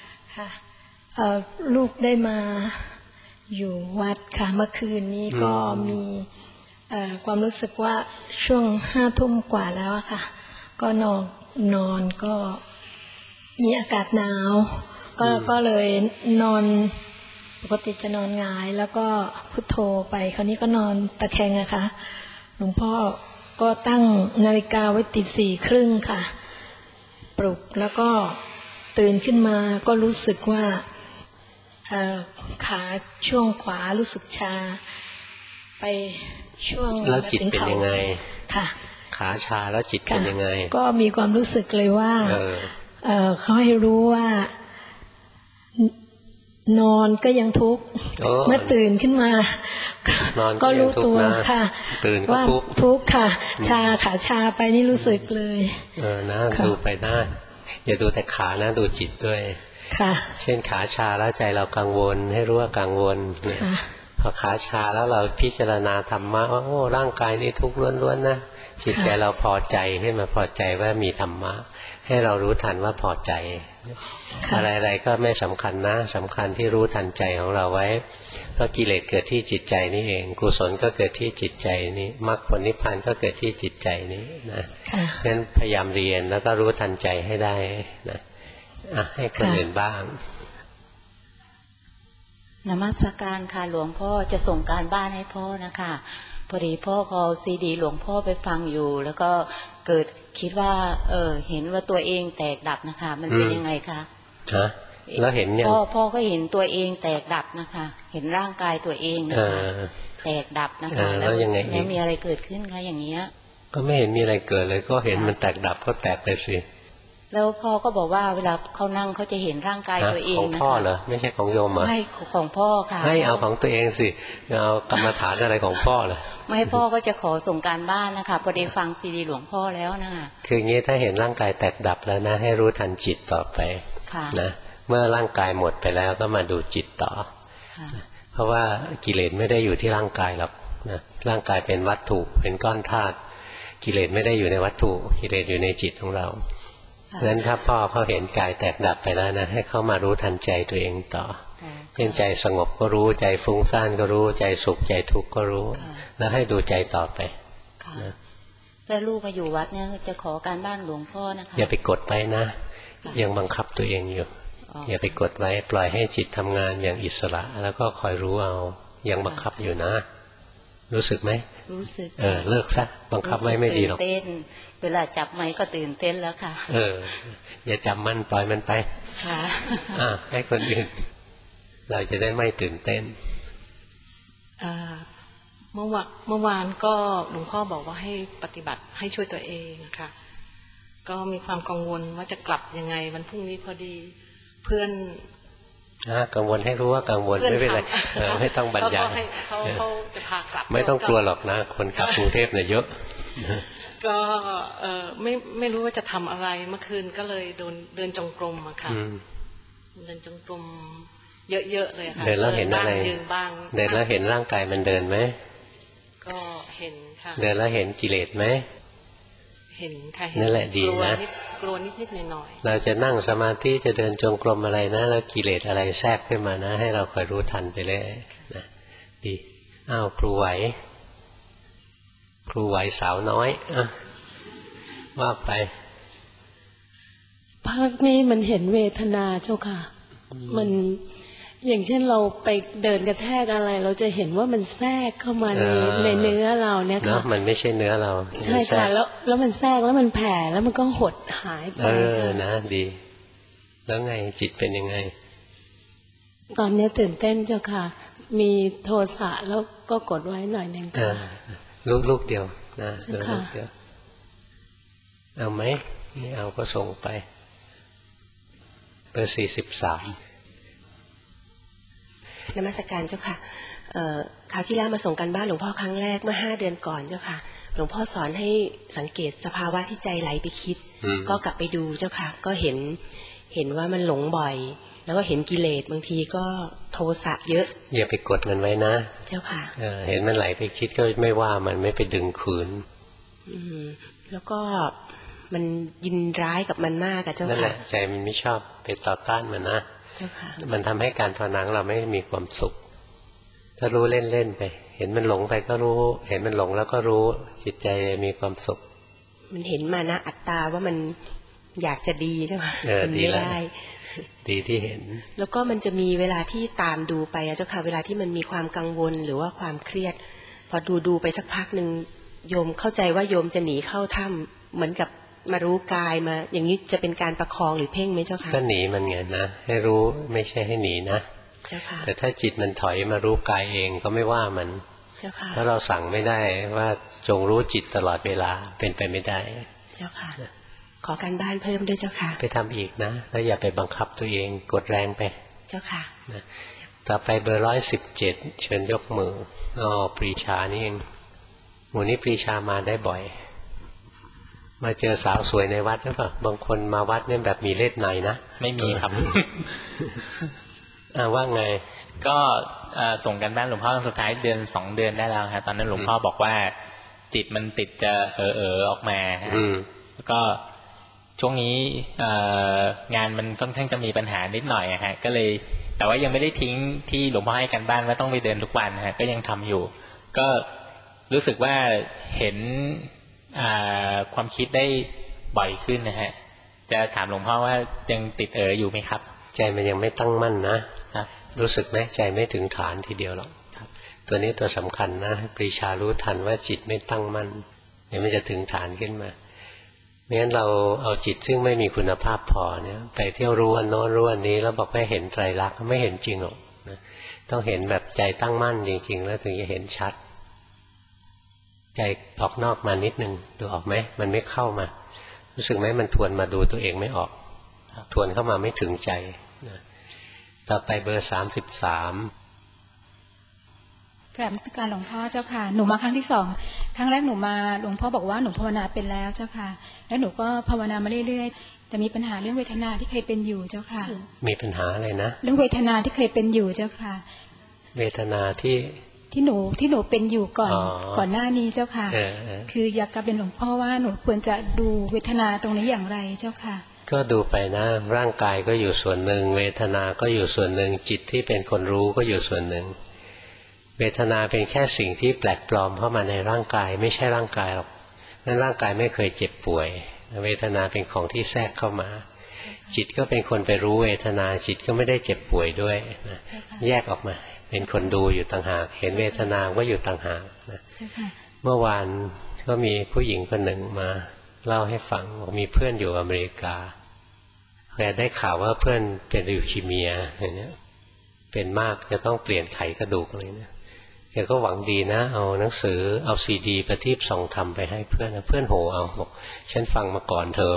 ลูกได้มาอยู่วัดค่ะเมื่อคืนนี้ก็มีความรู้สึกว่าช่วง5 ทุ่มกว่าแล้วค่ะก็นอนก็มีอากาศหนาวก็เลยนอนปกติจะนอนหงายแล้วก็พุทโธไปคราวนี้ก็นอนตะแคงอะค่ะหลวงพ่อก็ตั้งนาฬิกาไว้ตี 4:30ค่ะปลุกแล้วก็ตื่นขึ้นมาก็รู้สึกว่าขาช่วงขวารู้สึกชาไปช่วงแล้วจิตเป็นยังไงค่ะขาชาแล้วจิตเป็นยังไงก็มีความรู้สึกเลยว่าเขาให้รู้ว่านอนก็ยังทุกข์เมื่อตื่นขึ้นมาก็รู้ตัวค่ะตื่นก็ทุกข์ค่ะขาชาไปนี่รู้สึกเลยนะดูไปได้อย่าดูแต่ขานะดูจิตด้วยค่ะเช่นขาชาแล้วใจเรากังวลให้รู้ว่ากังวลเนี่ยพอขาชาแล้วเราพิจารณาธรรมะว่าโอ้ร่างกายนี้ทุกข์ล้วนๆนะจิตใจเราพอใจขึ้นมาพอใจว่ามีธรรมะให้เรารู้ทันว่าพอใจอะไรๆก็ไม่สำคัญนะสำคัญที่รู้ทันใจของเราไว้เพราะกิเลสเกิดที่จิตใจนี่เองกุศลก็เกิดที่จิตใจนี้มรรคผลนิพพานก็เกิดที่จิตใจนี้นะงั้นพยายามเรียนแล้วก็รู้ทันใจให้ได้นะให้คนอื่นบ้างนมัสการค่ะหลวงพ่อจะส่งการบ้านให้พ่อนะคะพอดีพ่อเขาซีดีหลวงพ่อไปฟังอยู่แล้วก็เกิดคิดว่าเห็นว่าตัวเองแตกดับนะคะมันเป็นยังไงคะฮะแล้วเห็นเนี่ยพ่อก็เห็นตัวเองแตกดับนะคะเห็นร่างกายตัวเองนะคะแตกดับนะคะแล้วยังไงแล้วมีอะไรเกิดขึ้นคะอย่างเงี้ยก็ไม่เห็นมีอะไรเกิดเลยก็เห็นมันแตกดับก็แตกไปสิแล้วพ่อก็บอกว่าเวลาเขานั่งเขาจะเห็นร่างกายตัวเองนะคะของพ่อเหรอไม่ใช่ของโยมเหรอไม่ของพ่อค่ะให้เอาของตัวเองสิเอากรรมฐานอะไรของพ่อเลยไม่พ่อก็จะขอส่งการบ้านนะคะพอได้ฟังซีดีหลวงพ่อแล้วนะคะคืออย่างนี้ถ้าเห็นร่างกายแตกดับแล้วนะให้รู้ทันจิตต่อไปนะเมื่อร่างกายหมดไปแล้วก็มาดูจิตต่อเพราะว่ากิเลสไม่ได้อยู่ที่ร่างกายหรอกนะร่างกายเป็นวัตถุเป็นก้อนธาตุกิเลสไม่ได้อยู่ในวัตถุกิเลสอยู่ในจิตของเราเพราะฉะนั้นถ้าพ่อเขาเห็นกายแตกดับไปแล้วนะให้เข้ามารู้ทันใจตัวเองต่อเช่นใจสงบก็รู้ใจฟุ้งซ่านก็รู้ใจสุขใจทุกข์ก็รู้แล้วให้ดูใจต่อไปแล้วลูกมาอยู่วัดเนี่ยจะขอการบ้านหลวงพ่อนะคะอย่าไปกดไปนะยังบังคับตัวเองอยู่อย่าไปกดไว้ปล่อยให้จิตทำงานอย่างอิสระแล้วก็คอยรู้เอายังบังคับอยู่นะรู้สึกไหมรู้สึกเลิกซะบังคับไว้ไม่ดีหรอกเต้นเวลาจับไม้ก็ตื่นเต้นแล้วค่ะอย่าจับมันปล่อยมันไปค่ะให้คนอื่นเราจะได้ไม่ตื่นเต้นเมื่อวานก็หลวงพ่อบอกว่าให้ปฏิบัติให้ช่วยตัวเองค่ะก็มีความกังวลว่าจะกลับยังไงวันพรุ่งนี้พอดีเพื่อนกังวลให้รู้ว่ากังวลไม่เป็นไรไม่ต้องบรรยายเขาจะพากลับไม่ต้องกลัวหรอกนะคนกลับกรุงเทพเนี่ยเยอะก็ไม่รู้ว่าจะทำอะไรเมื่อคืนก็เลยเดินจงกรมอะค่ะเดินจงกรมเยอะๆเลยค่ะเดินแล้วเห็นอะไรเดินแล้วเห็นร่างกายมันเดินไหมก็เห็นค่ะเดินแล้วเห็นกิเลสไหมเห็นค่ะนั่นแหละดีนะกลัวนิดๆหน่อยๆเราจะนั่งสมาธิจะเดินจงกรมอะไรนะแล้วกิเลสอะไรแทรกขึ้นมานะให้เราคอยรู้ทันไปเลยนะดีครูไหวสาวน้อยว่าไปภาคนี้มันเห็นเวทนาเจ้าค่ะมันอย่างเช่นเราไปเดินกระแทกอะไรเราจะเห็นว่ามันแทรกเข้ามาในเนื้อเราเนี่ยค่ะมันไม่ใช่เนื้อเราใช่ค่ะแล้วมันแทรกแล้วมันแผ่แล้วมันก็หดหายไปนะดีแล้วไงจิตเป็นยังไงตอนนี้ตื่นเต้นเจ้าค่ะมีโทสะแล้วก็กดไว้หน่อยนึงค่ะลูกเดียวนะลูกเดียวเอาไหมไม่เอาก็ส่งไปเบอร์43 นมัสการเจ้าค่ะคราวที่แล้วมาส่งกันบ้านหลวงพ่อครั้งแรกเมื่อ5 เดือนก่อนเจ้าค่ะหลวงพ่อสอนให้สังเกตสภาวะที่ใจไหลไปคิดก็กลับไปดูเจ้าค่ะก็เห็นว่ามันหลงบ่อยแล้วก็เห็นกิเลสบางทีก็โทสะเยอะอย่าไปกดมันไว้นะเจ้าค่ะเห็นมันไหลไปคิดก็ไม่ว่ามันไม่ไปดึงคืนแล้วก็มันยินร้ายกับมันมากอะเจ้าค่ะนั่นแหละใจมันไม่ชอบไปต่อต้านมันนะมันทำให้การภาวนาเราไม่มีความสุขถ้ารู้เล่นๆไปเห็นมันหลงไปก็รู้เห็นมันหลงแล้วก็รู้จิตใจมีความสุขมันเห็นมานะอัตตาว่ามันอยากจะดีใช่ไหมดีแล้วดีที่เห็นแล้วก็มันจะมีเวลาที่ตามดูไปเจ้าค่ะเวลาที่มันมีความกังวลหรือว่าความเครียดพอดูไปสักพักหนึ่งโยมเข้าใจว่าโยมจะหนีเข้าถ้ำเหมือนกับมารู้กายมาอย่างนี้จะเป็นการประคองหรือเพ่งไหมเจ้าค่ะก็หนีมันไงนะให้รู้ไม่ใช่ให้หนีนะเจ้าค่ะแต่ถ้าจิตมันถอยมารู้กายเองก็ไม่ว่ามันเจ้าค่ะเพราะเราสั่งไม่ได้ว่าจงรู้จิตตลอดเวลาเป็นไปไม่ได้เจ้าค่ะขอการบ้านเพิ่มด้วยเจ้าค่ะไปทำอีกนะแล้วอย่าไปบังคับตัวเองกดแรงไปเจ้าค่ะต่อไปเบอร์117เชิญยกมือปรีชานี่เองหมู่นี้ปรีชามาได้บ่อยมาเจอสาวสวยในวัดหรือเปล่าบางคนมาวัดเนี่ยแบบมีเล่ห์ในนะไม่มีครับว่าไงก็ส่งกันบ้านหลวงพ่อสุดท้ายเดือน2 เดือนได้แล้วครับตอนนั้นหลวงพ่อบอกว่าจิตมันติดจะออกมาแล้วก็ช่วงนี้งานมันค่อนข้างจะมีปัญหานิดหน่อยฮะก็เลยแต่ว่ายังไม่ได้ทิ้งที่หลวงพ่อให้กันบ้านว่าต้องไปเดินทุกวันฮะก็ยังทำอยู่ก็รู้สึกว่าเห็นความคิดได้บ่อยขึ้นนะฮะจะถามหลวงพ่อว่ายังติดอยู่ไหมครับใจมันยังไม่ตั้งมั่นนะรู้สึกไหมใจไม่ถึงฐานทีเดียวหรอกตัวนี้ตัวสำคัญนะปรีชารู้ทันว่าจิตไม่ตั้งมั่นเดี๋ยวมันจะถึงฐานขึ้นมาไม่งั้นเราเอาจิตซึ่งไม่มีคุณภาพพอเนี่ยไปเที่ยวรู้อันโน้นรู้อันนี้แล้วบอกไม่เห็นไตรลักษณ์ไม่เห็นจริงหรอกนะต้องเห็นแบบใจตั้งมั่นจริงๆแล้วถึงจะเห็นชัดใจออกนอกมานิดนึงดูออกไหมมันไม่เข้ามารู้สึกไหมมันทวนมาดูตัวเองไม่ออกทวนเข้ามาไม่ถึงใจนะต่อไปเบอร์33 กราบนมัสการหลวงพ่อเจ้าค่ะหนูมาครั้งที่2ครั้งแรกหนูมาหลวงพ่อบอกว่าหนูภาวนาเป็นแล้วเจ้าค่ะแล้วหนูก็ภาวนามาเรื่อยๆแต่มีปัญหาเรื่องเวทนาที่เคยเป็นอยู่เจ้าค่ะมีปัญหาอะไรนะเรื่องเวทนาที่เคยเป็นอยู่เจ้าค่ะเวทนาที่หนูเป็นอยู่ก่อนหน้านี้เจ้าค่ะคืออยากกลับเรียนหลวงพ่อว่าหนูควรจะดูเวทนาตรงนี้อย่างไรเจ้าค่ะก็ดูไปนะร่างกายก็อยู่ส่วนหนึ่งเวทนาก็อยู่ส่วนหนึ่งจิตที่เป็นคนรู้ก็อยู่ส่วนหนึ่งเวทนาเป็นแค่สิ่งที่แปลกปลอมเข้ามาในร่างกายไม่ใช่ร่างกายหรอกนั้นร่างกายไม่เคยเจ็บป่วยเวทนาเป็นของที่แทรกเข้ามาจิตก็เป็นคนไปรู้เวทนาจิตก็ไม่ได้เจ็บป่วยด้วยนะแยกออกมาเป็นคนดูอยู่ต่างหากเห็นเวทนาก็อยู่ต่างหากนะเมื่อวานก็มีผู้หญิงคนหนึ่งมาเล่าให้ฟังมีเพื่อนอยู่อเมริกาแกได้ข่าวว่าเพื่อนเป็นลิวคีเมียอย่างนี้เป็นมากจะต้องเปลี่ยนไขกระดูกอะไรเนี่ยแกก็หวังดีนะเอาหนังสือเอาซีดีประทีปส่องธรรมไปให้เพื่อนเพื่อนโหเอาบอกฉันฟังมาก่อนเธอ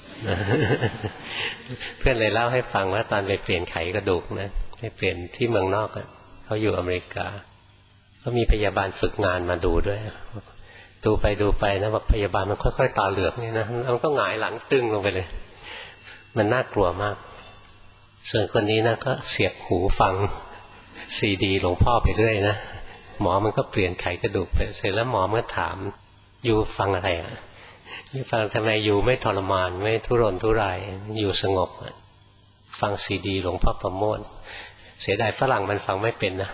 เพื่อนเลยเล่าให้ฟังว่าตอนไปเปลี่ยนไขกระดูกนะไปเปลี่ยนที่เมืองนอกเขาอยู่อเมริกาก็มีพยาบาลฝึกงานมาดูด้วยดูไปนะบอกพยาบาลมันค่อยๆตาเหลือกนี่นะมันก็หงายหลังตึงลงไปเลยมันน่ากลัวมากส่วนคนนี้นะก็เสียบหูฟังซีดีหลวงพ่อไปเรื่อยนะหมอมันก็เปลี่ยนไขกระดูกไปเสร็จแล้วหมอมันถามอยู่ฟังอะไรอยู่ฟังทำไมอยู่ไม่ทรมานไม่ทุรนทุรายอยู่สงบฟังซีดีหลวงพ่อประโมทเสียดายฝรั่งมันฟังไม่เป็นนะ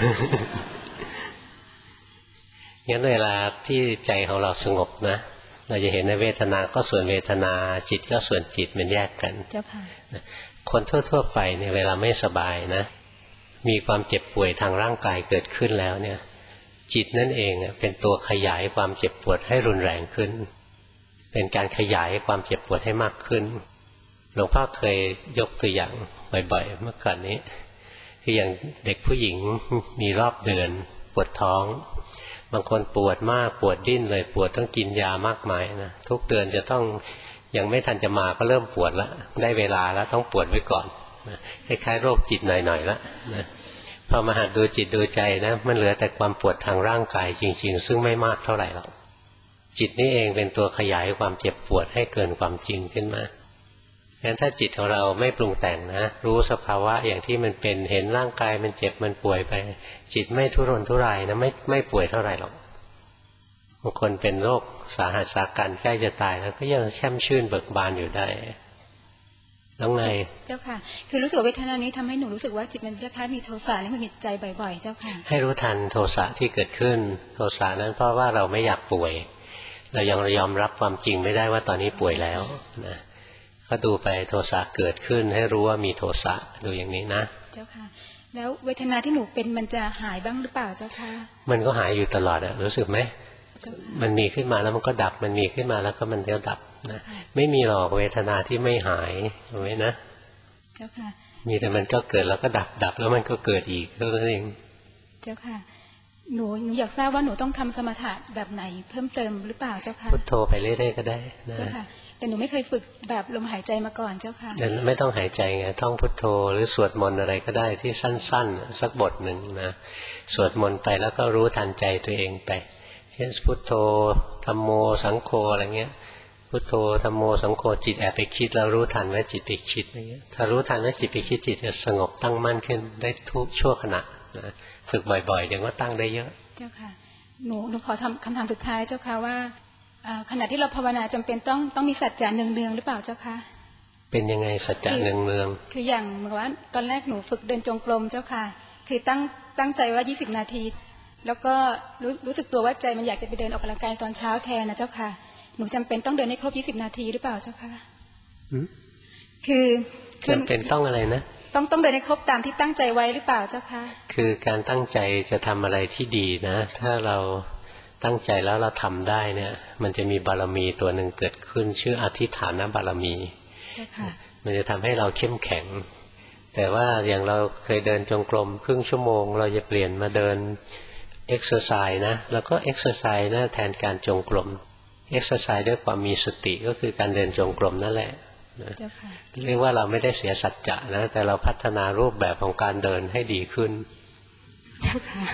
งั้นเวลาที่ใจของเราสงบนะเราจะเห็นในเวทนาก็ส่วนเวทนาจิตก็ส่วนจิตมันแยกกันเจ้าค่ะคนทั่วๆไปเนี่ยเวลาไม่สบายนะมีความเจ็บป่วยทางร่างกายเกิดขึ้นแล้วเนี่ยจิตนั่นเองเป็นตัวขยายความเจ็บปวดให้รุนแรงขึ้นเป็นการขยายความเจ็บปวดให้มากขึ้นหลวงพ่อเคยยกตัวอย่างบ่อยๆเมื่อก่อนนี้คืออย่างเด็กผู้หญิงมีรอบเดือนปวดท้องบางคนปวดมากปวดดิ้นเลยปวดต้องกินยามากมายนะทุกเดือนจะต้องยังไม่ทันจะมาก็เริ่มปวดแล้วได้เวลาแล้วต้องปวดไว้ก่อนนะคล้ายๆโรคจิตหน่อยๆแล้วนะพอมาหัดดูจิตดูใจนะมันเหลือแต่ความปวดทางร่างกายจริงๆซึ่งไม่มากเท่าไหร่หรอกจิตนี่เองเป็นตัวขยายความเจ็บปวดให้เกินความจริงขึ้นมางั้นถ้าจิตของเราไม่ปรุงแต่งนะรู้สภาวะอย่างที่มันเป็นเห็นร่างกายมันเจ็บมันป่วยไปจิตไม่ทุรนทุรายนะไม่ป่วยเท่าไหร่หรอกบางคนเป็นโรคสาหัสสากันใกล้จะตายแล้วก็ยังแช่มชื่นเบิกบานอยู่ได้แล้วไงเจ้าค่ะคือรู้สึกเวทนานี้ทำให้หนูรู้สึกว่าจิตมันคล้ายๆมีโทสะและหงุดหงิดใจบ่อยๆเจ้าค่ะให้รู้ทันโทสะที่เกิดขึ้นโทสะนั้นเพราะว่าเราไม่อยากป่วยเรายังยอมรับความจริงไม่ได้ว่าตอนนี้ป่วยแล้วนะก็ดูไปโทสะเกิดขึ้นให้รู้ว่ามีโทสะดูอย่างนี้นะเจ้าค่ะแล้วเวทนาที่หนูเป็นมันจะหายบ้างหรือเปล่าเจ้าค่ะมันก็หายอยู่ตลอดอะรู้สึกไหมมันมีขึ้นมาแล้วมันก็ดับมันมีขึ้นมาแล้วก็มันก็ดับนะไม่มีหรอกเวทนาที่ไม่หายเห็นไหมนะเจ้าค่ะมีแต่มันก็เกิดแล้วก็ดับแล้วมันก็เกิดอีกเท่านั้นเองเจ้าค่ะหนูอยากทราบว่าหนูต้องทำสมถะแบบไหนเพิ่มเติมหรือเปล่าเจ้าค่ะพุทโธไปเรื่อยๆก็ได้นะเจ้าค่ะแต่หนูไม่เคยฝึกแบบลมหายใจมาก่อนเจ้าค่ะไม่ต้องหายใจไงท่องพุทโธหรือสวดมนต์อะไรก็ได้ที่สั้นๆสักบทหนึ่งนะสวดมนต์ไปแล้วก็รู้ทันใจตัวเองไปเช่นพุทโธธัมโมสังโฆอะไรเงี้ยพุทโธธัมโมสังโฆจิตแอบไปคิดแล้วรู้ทันว่าจิตไปคิดอะไรเงี้ยถ้ารู้ทันว่าจิตไปคิดจิตจะสงบตั้งมั่นขึ้นได้ทุกชั่วขณะนะฝึกบ่อยๆเดี๋ยวก็ตั้งได้เยอะเจ้าค่ะหนูขอทำคำถามสุดท้ายเจ้าค่ะว่าขณะที่เราภาวนาจำเป็นต้องมีสัจจะเนืองๆหรือเปล่าเจ้าค่ะเป็นยังไงสัจจะเนืองๆคืออย่างเหมือนว่าตอนแรกหนูฝึกเดินจงกรมเจ้าค่ะคือตั้งใจว่า20นาทีแล้วก็รู้สึกตัวว่าใจมันอยากจะไปเดินออกกำลังกายตอนเช้าแทนนะเจ้าค่ะหนูจำเป็นต้องเดินให้ครบ20นาทีหรือเปล่าเจ้าค่ะคือจำเป็นต้องอะไรนะต้องเดินให้ครบตามที่ตั้งใจไว้หรือเปล่าเจ้าคะคือการตั้งใจจะทำอะไรที่ดีนะถ้าเราตั้งใจแล้วเราทำได้เนี่ยมันจะมีบารมีตัวหนึ่งเกิดขึ้นชื่ออธิฐานบารมีมันจะทำให้เราเข้มแข็งแต่ว่าอย่างเราเคยเดินจงกรมครึ่งชั่วโมงเราจะเปลี่ยนมาเดินเอ็กซ์ไซส์นะแล้วก็เอ็กซ์ไซส์นะแทนการจงกรมเอ็กซ์ไซส์ด้วยความมีสติก็คือการเดินจงกรมนั่นแหละเรียกว่าเราไม่ได้เสียสัจจะนะแต่เราพัฒนารูปแบบของการเดินให้ดีขึ้นเจ้าค่ะ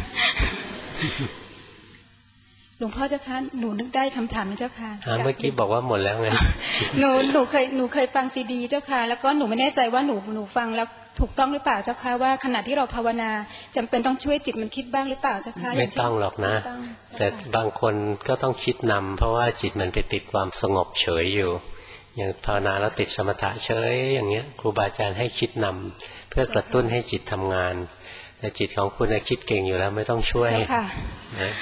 หลวงพ่อเจ้าค่ะหนูนึกได้คำถามไหมเจ้าค่ะเมื่อกี้บอกว่าหมดแล้วไงหนูเคยฟังซีดีเจ้าค่ะแล้วก็หนูไม่แน่ใจว่าหนูฟังแล้วถูกต้องหรือเปล่าเจ้าค่ะว่าขณะที่เราภาวนาจำเป็นต้องช่วยจิตมันคิดบ้างหรือเปล่าเจ้าค่ะไม่ต้องหรอกนะแต่บางคนก็ต้องคิดนำเพราะว่าจิตมันไปติดความสงบเฉยอยู่อย่างภาวนาแล้วติดสมถะเฉยอย่างเงี้ยครูบาอาจารย์ให้คิดนำเพื่อกระตุ้นให้จิตทำงานแต่จิตของคุณคิดเก่งอยู่แล้วไม่ต้องช่วยนะ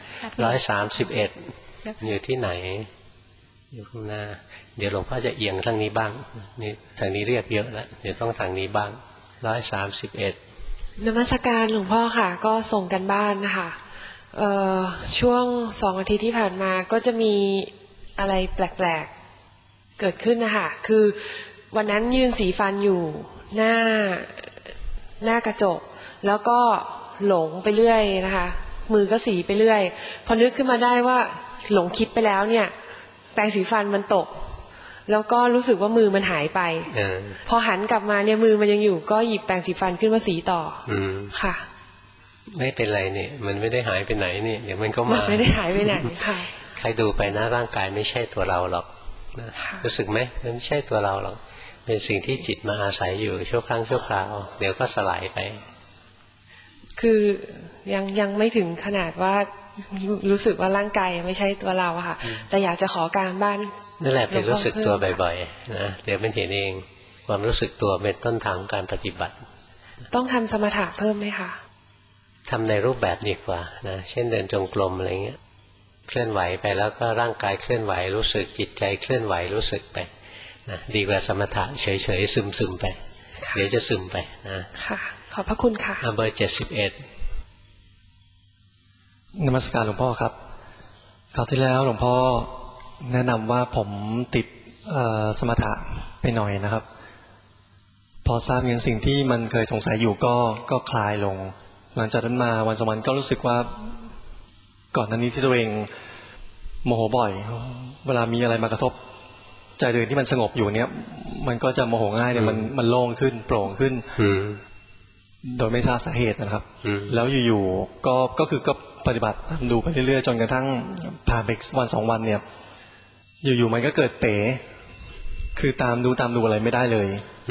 131อยู่ที่ไหนอยู่ข้างหน้าเดี๋ยวหลวงพ่อจะเอียงทางนี้บ้างนี่ทางนี้เรียกเยอะแล้วเดี๋ยวต้องทางนี้บ้าง131 นมัสการหลวงพ่อค่ะก็ส่งกันบ้านนะคะช่วง2 อาทิตย์ที่ผ่านมาก็จะมีอะไรแปลกๆเกิดขึ้นนะคะคือวันนั้นยืนสีฟันอยู่หน้ากระจกแล้วก็หลงไปเรื่อยนะคะมือก็สีไปเรื่อยพอนึกขึ้นมาได้ว่าหลงคิดไปแล้วเนี่ยแปรงสีฟันมันตกแล้วก็รู้สึกว่ามือมันหายไปพอหันกลับมาเนี่ยมือมันยังอยู่ก็หยิบแปรงสีฟันขึ้นมาสีต่อค่ะไม่เป็นไรเนี่ยมันไม่ได้หายไปไหนเนี่ยเดี๋ยวมันก็มาไม่ได้หายไปไหนค่ะใครดูไปนะร่างกายไม่ใช่ตัวเราหรอกนะรู้สึกไหมมันไม่ใช่ตัวเราหรอกเป็นสิ่งที่จิตมาอาศัยอยู่ชั่วครั้งชั่วคราวเดี๋ยวก็สลายไปคือยังไม่ถึงขนาดว่ารู้สึกว่าร่างกายไม่ใช่ตัวเราค่ะแต่อยากจะขอการบ้านนั่นแหละเป็นรู้สึกตัวบ่อยๆนะเดี๋ยวมันเห็นเองความรู้สึกตัวเป็นต้นทางการปฏิบัติต้องทำสมถะเพิ่มไหมคะทำในรูปแบบดีกว่านะเช่นเดินจงกรมอะไรเงี้ยเคลื่อนไหวไปแล้วก็ร่างกายเคลื่อนไหวรู้สึกจิตใจเคลื่อนไหวรู้สึกไปนะดีกว่าสมถะเฉยๆซึมๆไปเดี๋ยวจะซึมไปนะค่ะขอบพระคุณค่ะเบอร์71 นมัสการหลวงพ่อครับคราวที่แล้วหลวงพ่อแนะนำว่าผมติดสมถะไปหน่อยนะครับพอทราบอย่างสิ่งที่มันเคยสงสัยอยู่ก็คลายลงหลังจากนั้นมาวันสองวันก็รู้สึกว่าก่อนหน้านี้ที่ตัวเองโมโหบ่อยเวลามีอะไรมากระทบใจตัวเองที่มันสงบอยู่เนี้ยมันก็จะโมโหง่ายเนี่ยมันโล่งขึ้นโปร่งขึ้นโดยไม่ทราบสาเหตุนะครับแล้วอยู่ๆก็คือก็ปฏิบัติดูไปเรื่อยๆจนกระทั่งผ่านไปวัน2 วันเนี่ยอยู่ๆมันก็เกิดเป๋คือตามดูอะไรไม่ได้เลย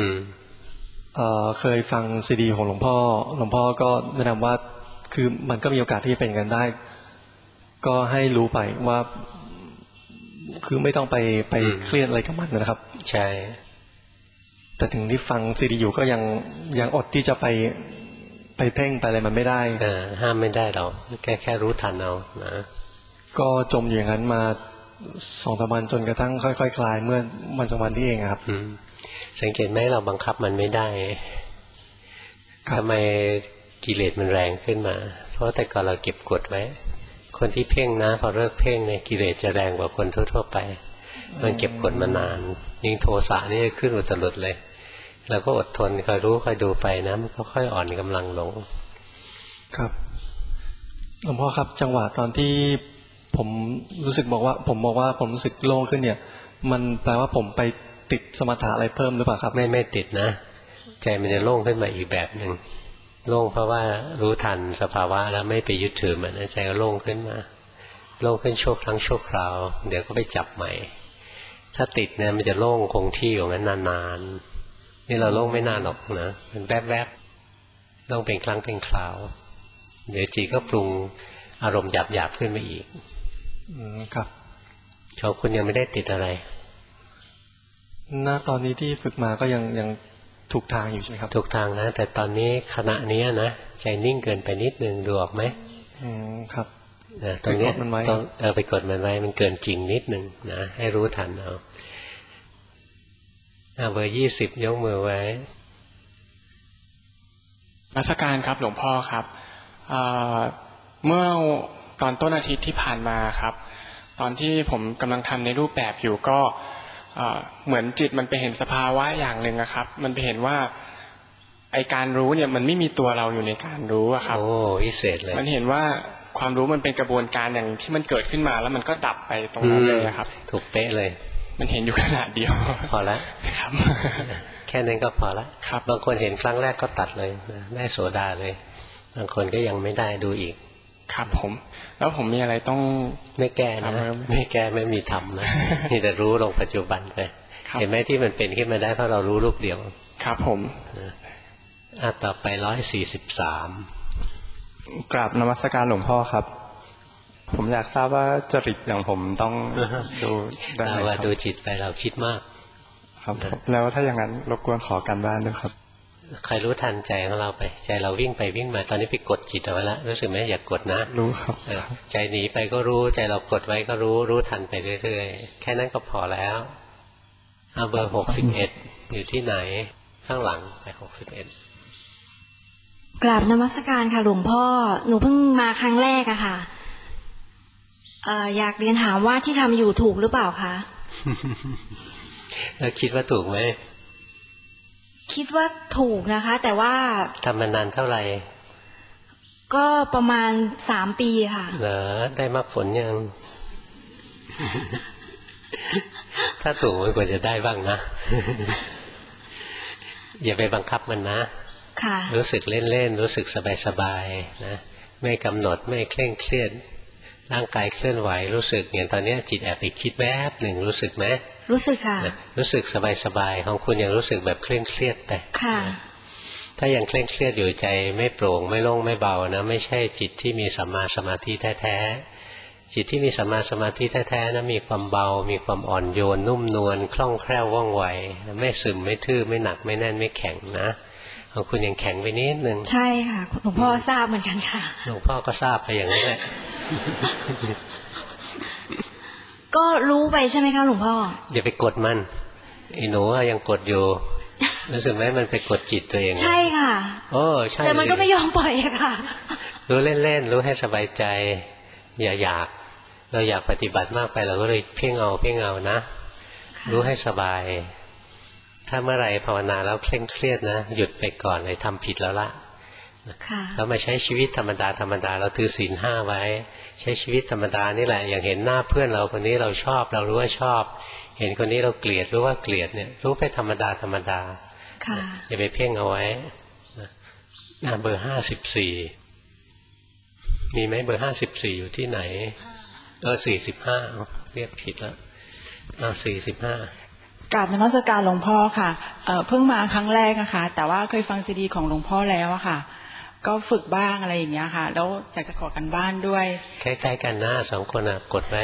เคยฟังซีดีของหลวงพ่อก็แนะนำว่าคือมันก็มีโอกาสที่จะเป็นกันได้ก็ให้รู้ไปว่าคือไม่ต้องไปเครียดอะไรกับมันนะครับใช่แต่ถึงที่ฟังซีดีอยู่ก็ยังอดที่จะไปเพ่งไปอะไรมันไม่ได้ห้ามไม่ได้หรอกแค่รู้ทันเอานะก็จมอยู่อย่างนั้นมา2-3 วันจนกระทั่งค่อยๆคลายเมื่อวัน2 วันที่เองครับสังเกตไหมเราบังคับมันไม่ได้ทำไมกิเลสมันแรงขึ้นมาเพราะแต่ก่อนเราเก็บกดไว้คนที่เพ่งนะพอเลิกเพ่งเนี่ยกิเลสจะแรงกว่าคนทั่วๆไปมันเก็บกดมานานยิ่งโทสะนี่ขึ้นอุตลุดเลยเราก็อดทนคอยรู้คอยดูไปนะมันก็ค่อยอ่อนกำลังลงครับหลวงพ่อครับจังหวะตอนที่ผมรู้สึกผมบอกว่าผมรู้สึกโล่งขึ้นเนี่ยมันแปลว่าผมไปติดสมถะอะไรเพิ่มหรือเปล่าครับไม่ติดนะใจมันจะโล่งขึ้นมาอีกแบบหนึ่งโล่งเพราะว่ารู้ทันสภาวะแล้วไม่ไปยึดถือมันใจก็โล่งขึ้นมาโล่งขึ้นชั่วครั้งชั่วคราวเดี๋ยวก็ไปจับใหม่ถ้าติดเนี่ยมันจะโล่งคงที่อยู่งั้นนานๆนี่เราโล่งไม่นานหรอกนะมันแวบๆต้องเป็นครั้งเป็นคราวเดี๋ยวจิตก็ปรุงอารมณ์หยาบๆขึ้นมาอีกครับเขาคุณยังไม่ได้ติดอะไรณตอนนี้ที่ฝึกมาก็ยังถูกทางอยู่ใช่ไหมครับถูกทางนะแต่ตอนนี้ขณะนี้นะใจนิ่งเกินไปนิดนึงดูออกไหมครับตรงนี้ต้องไปกดมันไว้มันเกินจริงนิดนึงนะให้รู้ทันเอาเบอร์20ยกมือไว้นมัสการครับหลวงพ่อครับเมื่อตอนต้นอาทิตย์ที่ผ่านมาครับตอนที่ผมกำลังทำในรูปแบบอยู่ก็เหมือนจิตมันไปเห็นสภาวะอย่างหนึ่งครับมันไปเห็นว่าไอการรู้เนี่ยมันไม่มีตัวเราอยู่ในการรู้อะครับโอ้พิเศษเลยมันเห็นว่าความรู้มันเป็นกระบวนการอย่างที่มันเกิดขึ้นมาแล้วมันก็ดับไปตรงนั้นเลยครับถูกเป๊ะเลยมันเห็นอยู่ขนาดเดียวพอแล้วครับแค่นั้นก็พอแล้วครับบางคนเห็นครั้งแรกก็ตัดเลยได้โสดาเลยบางคนก็ยังไม่ได้ดูอีกครับผมแล้วผมมีอะไรต้องไม่แก้นะไม่แก้ไม่มีทำนะมีแต่รู้ลงปัจจุบันไปเห็นไหมที่มันเป็นขึ้นมาได้เพราะเรารู้ลูกเดียวครับผมต่อไป143 กราบนมัสการหลวงพ่อครับผมอยากทราบว่าจริตอย่างผมต้องดูได้ไหมครับดูจิตไปเราคิดมากครับแล้วถ้าอย่างนั้นรบกวนขอการบ้านด้วยครับใครรู้ทันใจของเราไปใจเราวิ่งไปวิ่งมาตอนนี้ไปกดจิตเอาไว้แล้วรู้สึกไหมอย่ากดนะรู้ครับใจหนีไปก็รู้ใจเรากดไว้ก็รู้ทันไปเรื่อยๆแค่นั้นก็พอแล้วเบอร์61อยู่ที่ไหนข้างหลังไป61 กราบนมัสการค่ะหลวงพ่อหนูเพิ่งมาครั้งแรกอะค่ะอยากเรียนถามว่าที่ทำอยู่ถูกหรือเปล่าคะแล้วคิดว่าถูกไหมคิดว่าถูกนะคะแต่ว่าทำมานานเท่าไหร่ก็ประมาณ3 ปีค่ะเหรอได้มรรคผลยัง ถ้าถูกมันควรจะได้บ้างนะ อย่าไปบังคับมันนะรู้สึกเล่นๆรู้สึกสบายๆนะไม่กำหนดไม่เคร่งเครียดร่างกายเคลื่อนไหวรู้สึกอย่างตอนนี้จิตแอบไปคิดแวบหนึ่งรู้สึกไหมรู้สึกค่ะรู้สึกสบายๆของคุณยังรู้สึกแบบเคร่งเครียดแต่ถ้ายังเคร่งเครียดอยู่ใจไม่โปร่งไม่โล่งไม่เบานะไม่ใช่จิตที่มีสัมมาสมาธิแท้ๆจิตที่มีสัมมาสมาธิแท้ๆนะมีความเบามีความอ่อนโยนนุ่มนวลคล่องแคล่วว่องไวไม่ซึมไม่ทื่อไม่หนักไม่แน่นไม่แข็งนะของคุณยังแข็งไปนิดนึงใช่ค่ะหลวงพ่อทราบเหมือนกันค่ะหลวงพ่อก็ทราบไปอย่างนี้แหละก็รู้ไปใช่ไหมคะหลวงพ่ออย่าไปกดมันไอ้หนูยังกดอยู่รู้สึกไหมมันไปกดจิตตัวเองใช่ค่ะโอ้ใช่แต่มันก็ไม่ยอมปล่อยค่ะรู้เล่นๆรู้ให้สบายใจอย่าอยากเราอยากปฏิบัติมากไปเราก็เลยเพ่งเอานะรู้ให้สบายถ้าเมื่อไหร่ภาวนาแล้วเคร่งเครียดนะหยุดไปก่อนเลยทำผิดแล้วละแล้วมาใช้ชีวิตธรรมดาเราถือศีล5ไว้ใช้ชีวิตธรรมดานี่แหละอย่างเห็นหน้าเพื่อนเราคนนี้เราชอบเรารู้ว่าชอบเห็นคนนี้เราเกลียดรู้ว่าเกลียดเนี่ยรู้ไปธรรมดาอย่าไปเพ่งเอาไว้เบอร์54มีไหมเบอร์54อยู่ที่ไหน45เรียกผิดแล้ว45 กราบนมัสการหลวงพ่อค่ะเพิ่งมาครั้งแรกนะคะแต่ว่าเคยฟังซีดีของหลวงพ่อแล้วอะค่ะก็ฝึกบ้างอะไรอย่างเงี้ยค่ะแล้วอยากจะขอกันบ้านด้วยคล้ายๆกันนะ2 คนกดไว้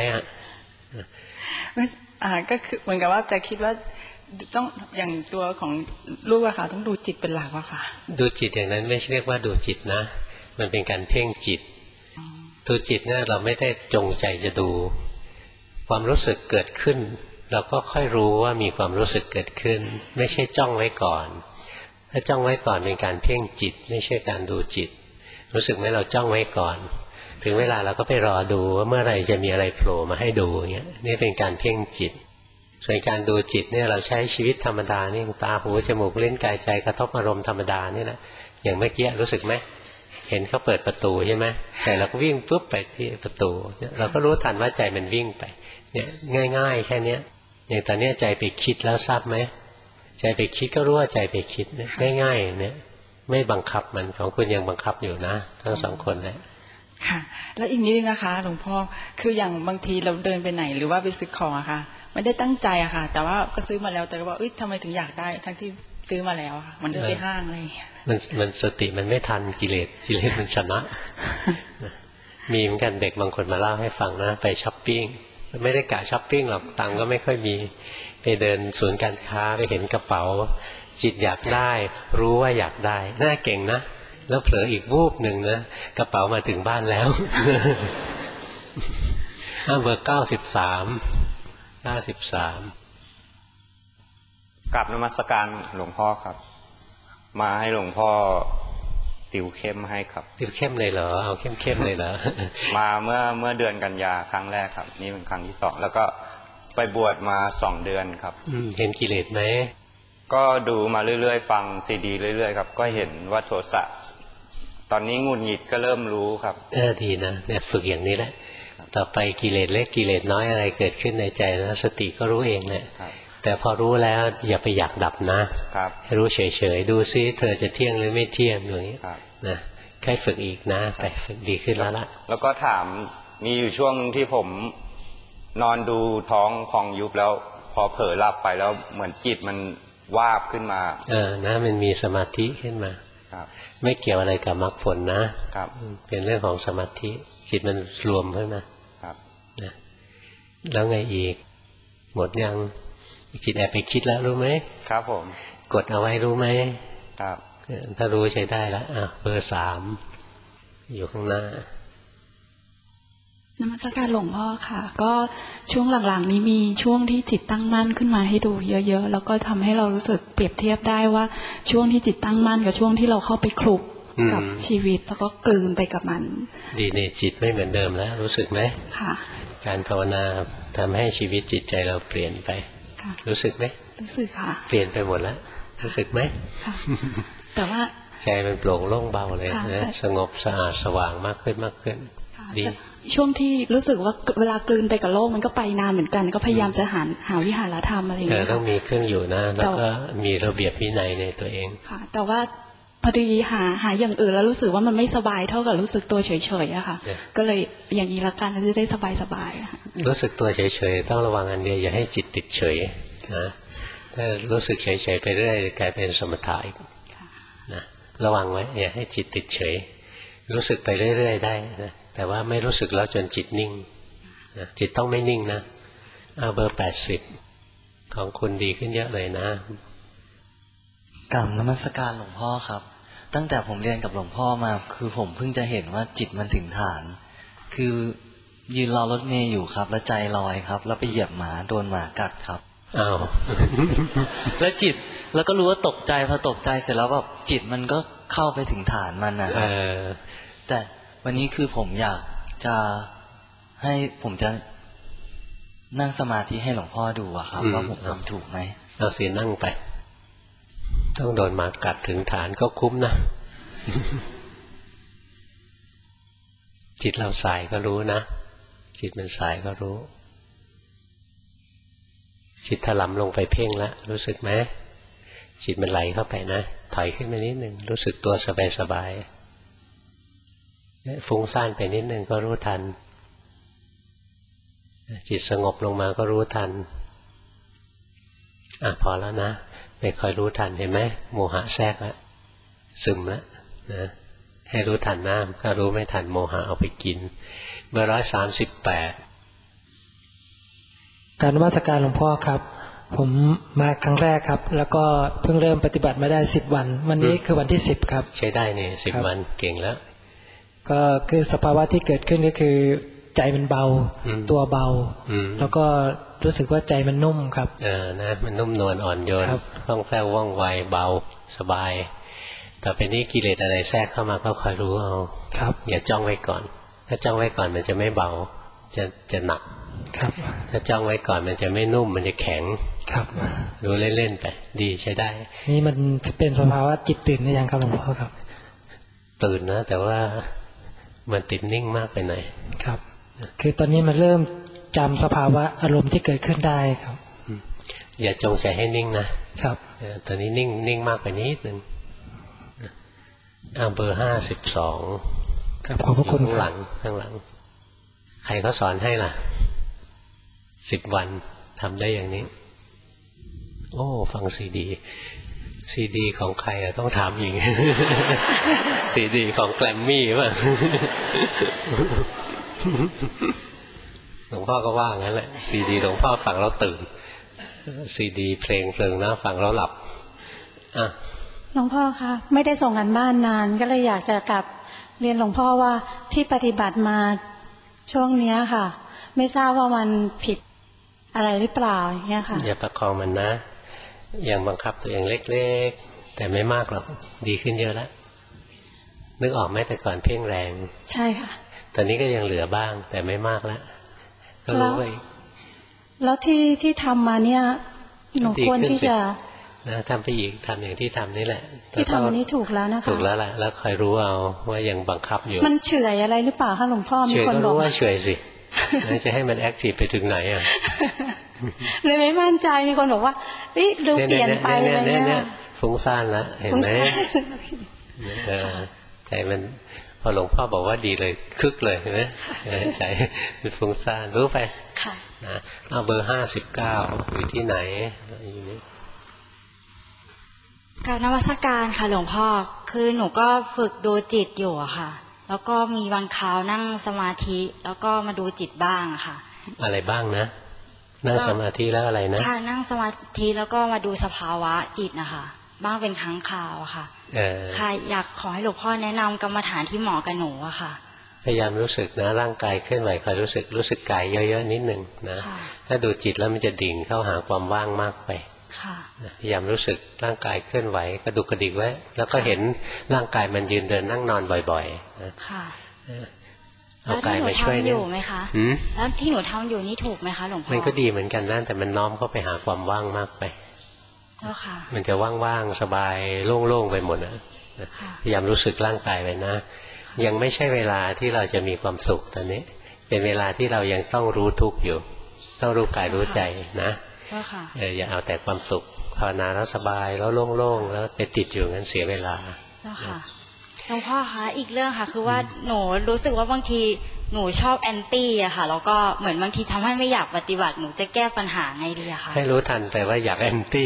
ก็คือเหมือนกับว่าจะคิดว่าต้องอย่างตัวของลูกอะค่ะต้องดูจิตเป็นหลักอะค่ะดูจิตอย่างนั้นไม่ใช่เรียกว่าดูจิตนะมันเป็นการเพ่งจิตดูจิตเนี่ยเราไม่ได้จงใจจะดูความรู้สึกเกิดขึ้นเราก็ค่อยรู้ว่ามีความรู้สึกเกิดขึ้นไม่ใช่จ้องไว้ก่อนถ้าจ้องไว้ก่อนเป็นการเพ่งจิตไม่ใช่การดูจิตรู้สึกไหมเราจ้องไว้ก่อนถึงเวลาเราก็ไปรอดูว่าเมื่อไหร่จะมีอะไรโผล่มาให้ดูอย่างเงี้ยนี่เป็นการเพ่งจิตส่วนการดูจิตเนี่ยเราใช้ชีวิตธรรมดานี่ตาหูจมูกลิ้นกายใจกระทบอารมณ์ธรรมดานี่แหละอย่างเมื่อกี้รู้สึกไหมเห็นเขาเปิดประตูใช่ไหมแต่เราก็วิ่งปุ๊บไปที่ประตูเราก็รู้ทันว่าใจมันวิ่งไปเนี่ยง่ายๆแค่เนี้ยอย่างตอนนี้ใจไปคิดแล้วทราบไหมใจไปคิดก็รู้ว่าใจไปคิดง่ายๆเนี่ยไม่บังคับมันของคุณยังบังคับอยู่นะทั้ง2 คนเลยค่ะแล้วอีกนิดนึงนะคะหลวงพ่อคืออย่างบางทีเราเดินไปไหนหรือว่าไปซื้อของอะค่ะไม่ได้ตั้งใจอะค่ะแต่ว่าก็ซื้อมาแล้วแต่ก็ว่าทำไมถึงอยากได้ทั้งที่ซื้อมาแล้วค่ะมันเดินไปห้างอะไรมันสติมันไม่ทันกิเลสมันชนะมีเหมือนกันเด็กบางคนมาเล่าให้ฟังนะไปช้อปปิ้งไม่ได้กะช้อปปิ้งหรอกตังก็ไม่ค่อยมีไปเดินศูนย์การค้าไปเห็นกระเป๋าจิตอยากได้รู้ว่าอยากได้น่าเก่งนะแล้วเผลออีกวูบหนึ่งนะกระเป๋ามาถึงบ้านแล้วเบอร์93 กราบนมัสการหลวงพ่อครับมาให้หลวงพ่อติวเข้มให้ครับติวเข้มเลยเหรอเอาเข้มเลยเหรอมาเมื่อเดือนกันยาครั้งแรกครับนี่เป็นครั้งที่2แล้วก็ไปบวชมา2 เดือนครับเห็นกิเลสไหมก็ดูมาเรื่อยๆฟังซีดีเรื่อยๆครับก็เห็นว่าโทสะตอนนี้หงุดหงิดก็เริ่มรู้ครับดีนะเนี่ยฝึกอย่างนี้แหละต่อไปกิเลสเล็กกิเลสน้อยอะไรเกิดขึ้นในใจนะสติก็รู้เองเนี่ยแต่พอรู้แล้วอย่าไปอยากดับนะให้รู้เฉยๆดูซิเธอจะเที่ยงหรือไม่เที่ยงอย่างนี้นะแค่ฝึกอีกนะไปฝึกดีขึ้นแล้วละแล้วก็ถามมีอยู่ช่วงที่ผมนอนดูท้องพองยุบแล้วพอเผลอหลับไปแล้วเหมือนจิตมันวาบขึ้นมานะมันมีสมาธิขึ้นมาไม่เกี่ยวอะไรกับมรรคผลนะเป็นเรื่องของสมาธิจิตมันรวมขึ้นมานะแล้วไงอีกหมดยังจิตแอบไปคิดแล้วรู้ไหมครับผมกดเอาไว้รู้ไหมครับถ้ารู้ใช้ได้แล้วเบอร์3อยู่ข้างหน้านมัสการหลวงพ่อค่ะก็ช่วงหลังๆนี้มีช่วงที่จิตตั้งมั่นขึ้นมาให้ดูเยอะๆแล้วก็ทำให้เรารู้สึกเปรียบเทียบได้ว่าช่วงที่จิตตั้งมั่นกับช่วงที่เราเข้าไปคลุกกับชีวิตแล้วก็กลืนไปกับมันดีเนี่ยจิตไม่เหมือนเดิมแล้วรู้สึกไหมค่ะการภาวนาทำให้ชีวิตจิตใจเราเปลี่ยนไปรู้สึกไหมรู้สึกค่ะเปลี่ยนไปหมดแล้วรู้สึกไหมค่ะแต่ว่าใจมันโปร่งโล่งเบาเลยนะสงบสะอาดสว่างมากขึ้นดีช่วงที่รู้สึกว่าเวลากลืนไปกับโลกมันก็ไปนานเหมือนกันก็พยายามจะหาวิหารธรรมอะไรอย่างเงี้ยต้องมีเครื่องอยู่นะแล้วก็มีระเบียบวินัยในตัวเองค่ะแต่ว่าพอดีหาอย่างอื่นแล้วรู้สึกว่ามันไม่สบายเท่ากับรู้สึกตัวเฉยๆอะค่ะก็เลยอย่างนี้ละกันจะได้สบายๆรู้สึกตัวเฉยๆต้องระวังอันเดียวอย่าให้จิตติดเฉยนะถ้ารู้สึกเฉยๆไปเรื่อยกลายเป็นสมถะอีกนะระวังไว้อย่าให้จิตติดเฉยรู้สึกไปเรื่อยๆได้นะแต่ว่าไม่รู้สึกแล้วจนจิตนิ่งนะจิตต้องไม่นิ่งนะเบอร์80ของคุณดีขึ้นเยอะเลยนะกราบนมัสการหลวงพ่อครับตั้งแต่ผมเรียนกับหลวงพ่อมาคือผมเพิ่งจะเห็นว่าจิตมันถึงฐานคือยืนรอรถเมย์อยู่ครับแล้วใจลอยครับแล้วไปเหยียบหมาโดนหมากัดครับอ้าวแล้วจิตแล้วก็รู้ว่าตกใจพอตกใจเสร็จแล้วแบบจิตมันก็เข้าไปถึงฐานมันนะครับแต่วันนี้คือผมอยากจะให้ผมจะนั่งสมาธิให้หลวงพ่อดูอะครับว่าผมทำถูกไหมเอาสินั่งไปต้องโดนหมากัดถึงฐานก็คุ้มนะ จิตเราสายก็รู้นะจิตมันสายก็รู้จิตถลำลงไปเพ่งแล้วรู้สึกไหมจิตมันไหลเข้าไปนะถอยขึ้นมานิดหนึ่งรู้สึกตัวสบายๆฟุ้งซ่านไปนิดหนึ่งก็รู้ทันจิตสงบลงมาก็รู้ทันพอแล้วนะไม่ค่อยรู้ทันเห็นไหมโมหะแทรกแล้วซึมแล้วนะให้รู้ทันนะถ้ารู้ไม่ทันโมหะเอาไปกินเบอร์138 การนมัสการหลวงพ่อครับผมมาครั้งแรกครับแล้วก็เพิ่งเริ่มปฏิบัติมาได้10 วันวันนี้คือวันที่10ครับใช้ได้นี่10 วันเก่งแล้วก็คือสภาวะที่เกิดขึ้นก็คือใจมันเบาตัวเบาแล้วก็รู้สึกว่าใจมันนุ่มครับนะมันนุ่มนวลอ่อนโยนคล่องแคล่วว่องไวเบาสบายต่อไปนี้กิเลสอะไรแทรกเข้ามาก็คอยรู้เอาอย่าจ้องไว้ก่อนถ้าจ้องไว้ก่อนมันจะไม่เบาจะหนักถ้าจ้องไว้ก่อนมันจะไม่นุ่มมันจะแข็งรู้เล่นๆไปดีใช้ได้นี่มันเป็นสภาวะจิตตื่นหรือยังครับหลวงพ่อครับตื่นนะแต่ว่ามันติดนิ่งมากไปหน่อยครับคือตอนนี้มันเริ่มจำสภาวะอารมณ์ที่เกิดขึ้นได้ครับอย่าจงใจให้นิ่งนะครับตอนนี้นิ่งมากไปนิดนึงเบอร์52 ครับขอบพระคุณข้างหลังใครเขาสอนให้ล่ะ10 วันทำได้อย่างนี้โอ้ฟังซีดีของใครต้องถามอีก ซีดีของแกรมมี่ป่ะ หลวงพ่อก็ว่างั้นแหละซีดีหลวงพ่อฟังแล้วตื่นซีดีเพลงนะฟังแล้วหลับหลวงพ่อคะไม่ได้ส่งกันบ้านนานก็เลยอยากจะกลับเรียนหลวงพ่อว่าที่ปฏิบัติมาช่วงนี้ค่ะไม่ทราบว่ามันผิดอะไรหรือเปล่าอย่างเงี้ยค่ะอย่าประคองมันนะอย่างบังคับตัวเองเล็กๆแต่ไม่มากหรอกดีขึ้นเยอะแล้วนึกออกไหมแต่ก่อนเพ่งแรงใช่ค่ะตอนนี้ก็ยังเหลือบ้างแต่ไม่มากแล้วก็รู้ไปแล้วที่ทำมาเนี่ยหนูควรที่จะทำไปอีกทำอย่างที่ทำนี่แหละที่ทำนี้ถูกแล้วนะคะถูกแล้วแหละแล้วคอยรู้เอาว่ายังบังคับอยู่มันเฉื่อยอะไรหรือเปล่าคะหลวงพ่อมีคนบอกรู้ว่าเฉื่อยสิจะให้มันแอคทีฟไปถึงไหนอ่ะเลยไม่มั่นใจมีคนบอกว่าดูเปลี่ยนไปอะไรเนี่ยฟุ้งซ่านแล้วเห็นไหมใจมันพอหลวงพ่อบอกว่าดีเลยคึกเลยเห็นไหมใจมันฟุ้งซ่านรู้ไปนะเอาเบอร์59อยู่ที่ไหนการนมัสการค่ะหลวงพ่อคือหนูก็ฝึกดูจิตอยู่อะค่ะแล้วก็มีบางคราวนั่งสมาธิแล้วก็มาดูจิตบ้างค่ะอะไรบ้างนะนั่งสมาธิแล้วอะไรนะค่ะนั่งสมาธิแล้วก็มาดูสภาวะจิตนะคะบ้างเป็นครั้งคราวค่ะค่ะอยากขอให้หลวงพ่อแนะนำกรรมฐานที่เหมาะกับหนูอะค่ะพยายามรู้สึกนะร่างกายเคลื่อนไหวคอยรู้สึกกายเยอะๆนิดนึงนะถ้าดูจิตแล้วมันจะดิ่งเข้าหาความว่างมากไปพยายามรู้สึกร่างกายเคลื่อนไหวกระดุกกระดิกไว้แล้วก็เห็นร่างกายมันยืนเดินนั่งนอนบ่อยๆนะเอากายมาช่วยเนี่ยอยู่ไหมคะแล้วที่หนูทำอยู่นี่ถูกไหมคะหลวงพ่อมันก็ดีเหมือนกันนะแต่มันน้อมเข้าไปหาความว่างมากไปมันจะว่างๆสบายโล่งๆไปหมดนะพยายามรู้สึกร่างกายไว้นะยังไม่ใช่เวลาที่เราจะมีความสุขตอนนี้เป็นเวลาที่เรายังต้องรู้ทุกข์อยู่ต้องรู้กายรู้ใจนะอย่าเอาแต่ความสุขภาวนาแล้วสบายแล้วโล่งๆแล้วไปติดอยู่งั้นเสียเวลาหลวงพ่อคะอีกเรื่องค่ะคือว่าหนูรู้สึกว่าบางทีหนูชอบแอนตี้อะค่ะแล้วก็เหมือนบางทีทำให้ไม่อยากปฏิบัติหนูจะแก้ปัญหาไงดีอะคะให้รู้ทันไปว่าอยากแอนตี้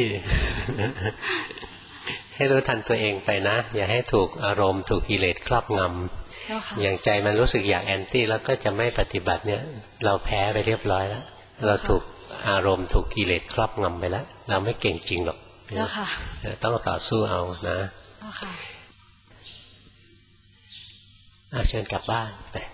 ให้รู้ทันตัวเองไปนะอย่าให้ถูกอารมณ์ถูกกิเลสครอบงำอย่างใจมันรู้สึกอยากแอนตี้แล้วก็จะไม่ปฏิบัติเนี่ยเราแพ้ไปเรียบร้อยแล้วเราถูกอารมณ์ถูกกิเลสครอบงำไปแล้วเราไม่เก่งจริงหรอกต้องต่อสู้เอานะเชิญกลับบ้านไป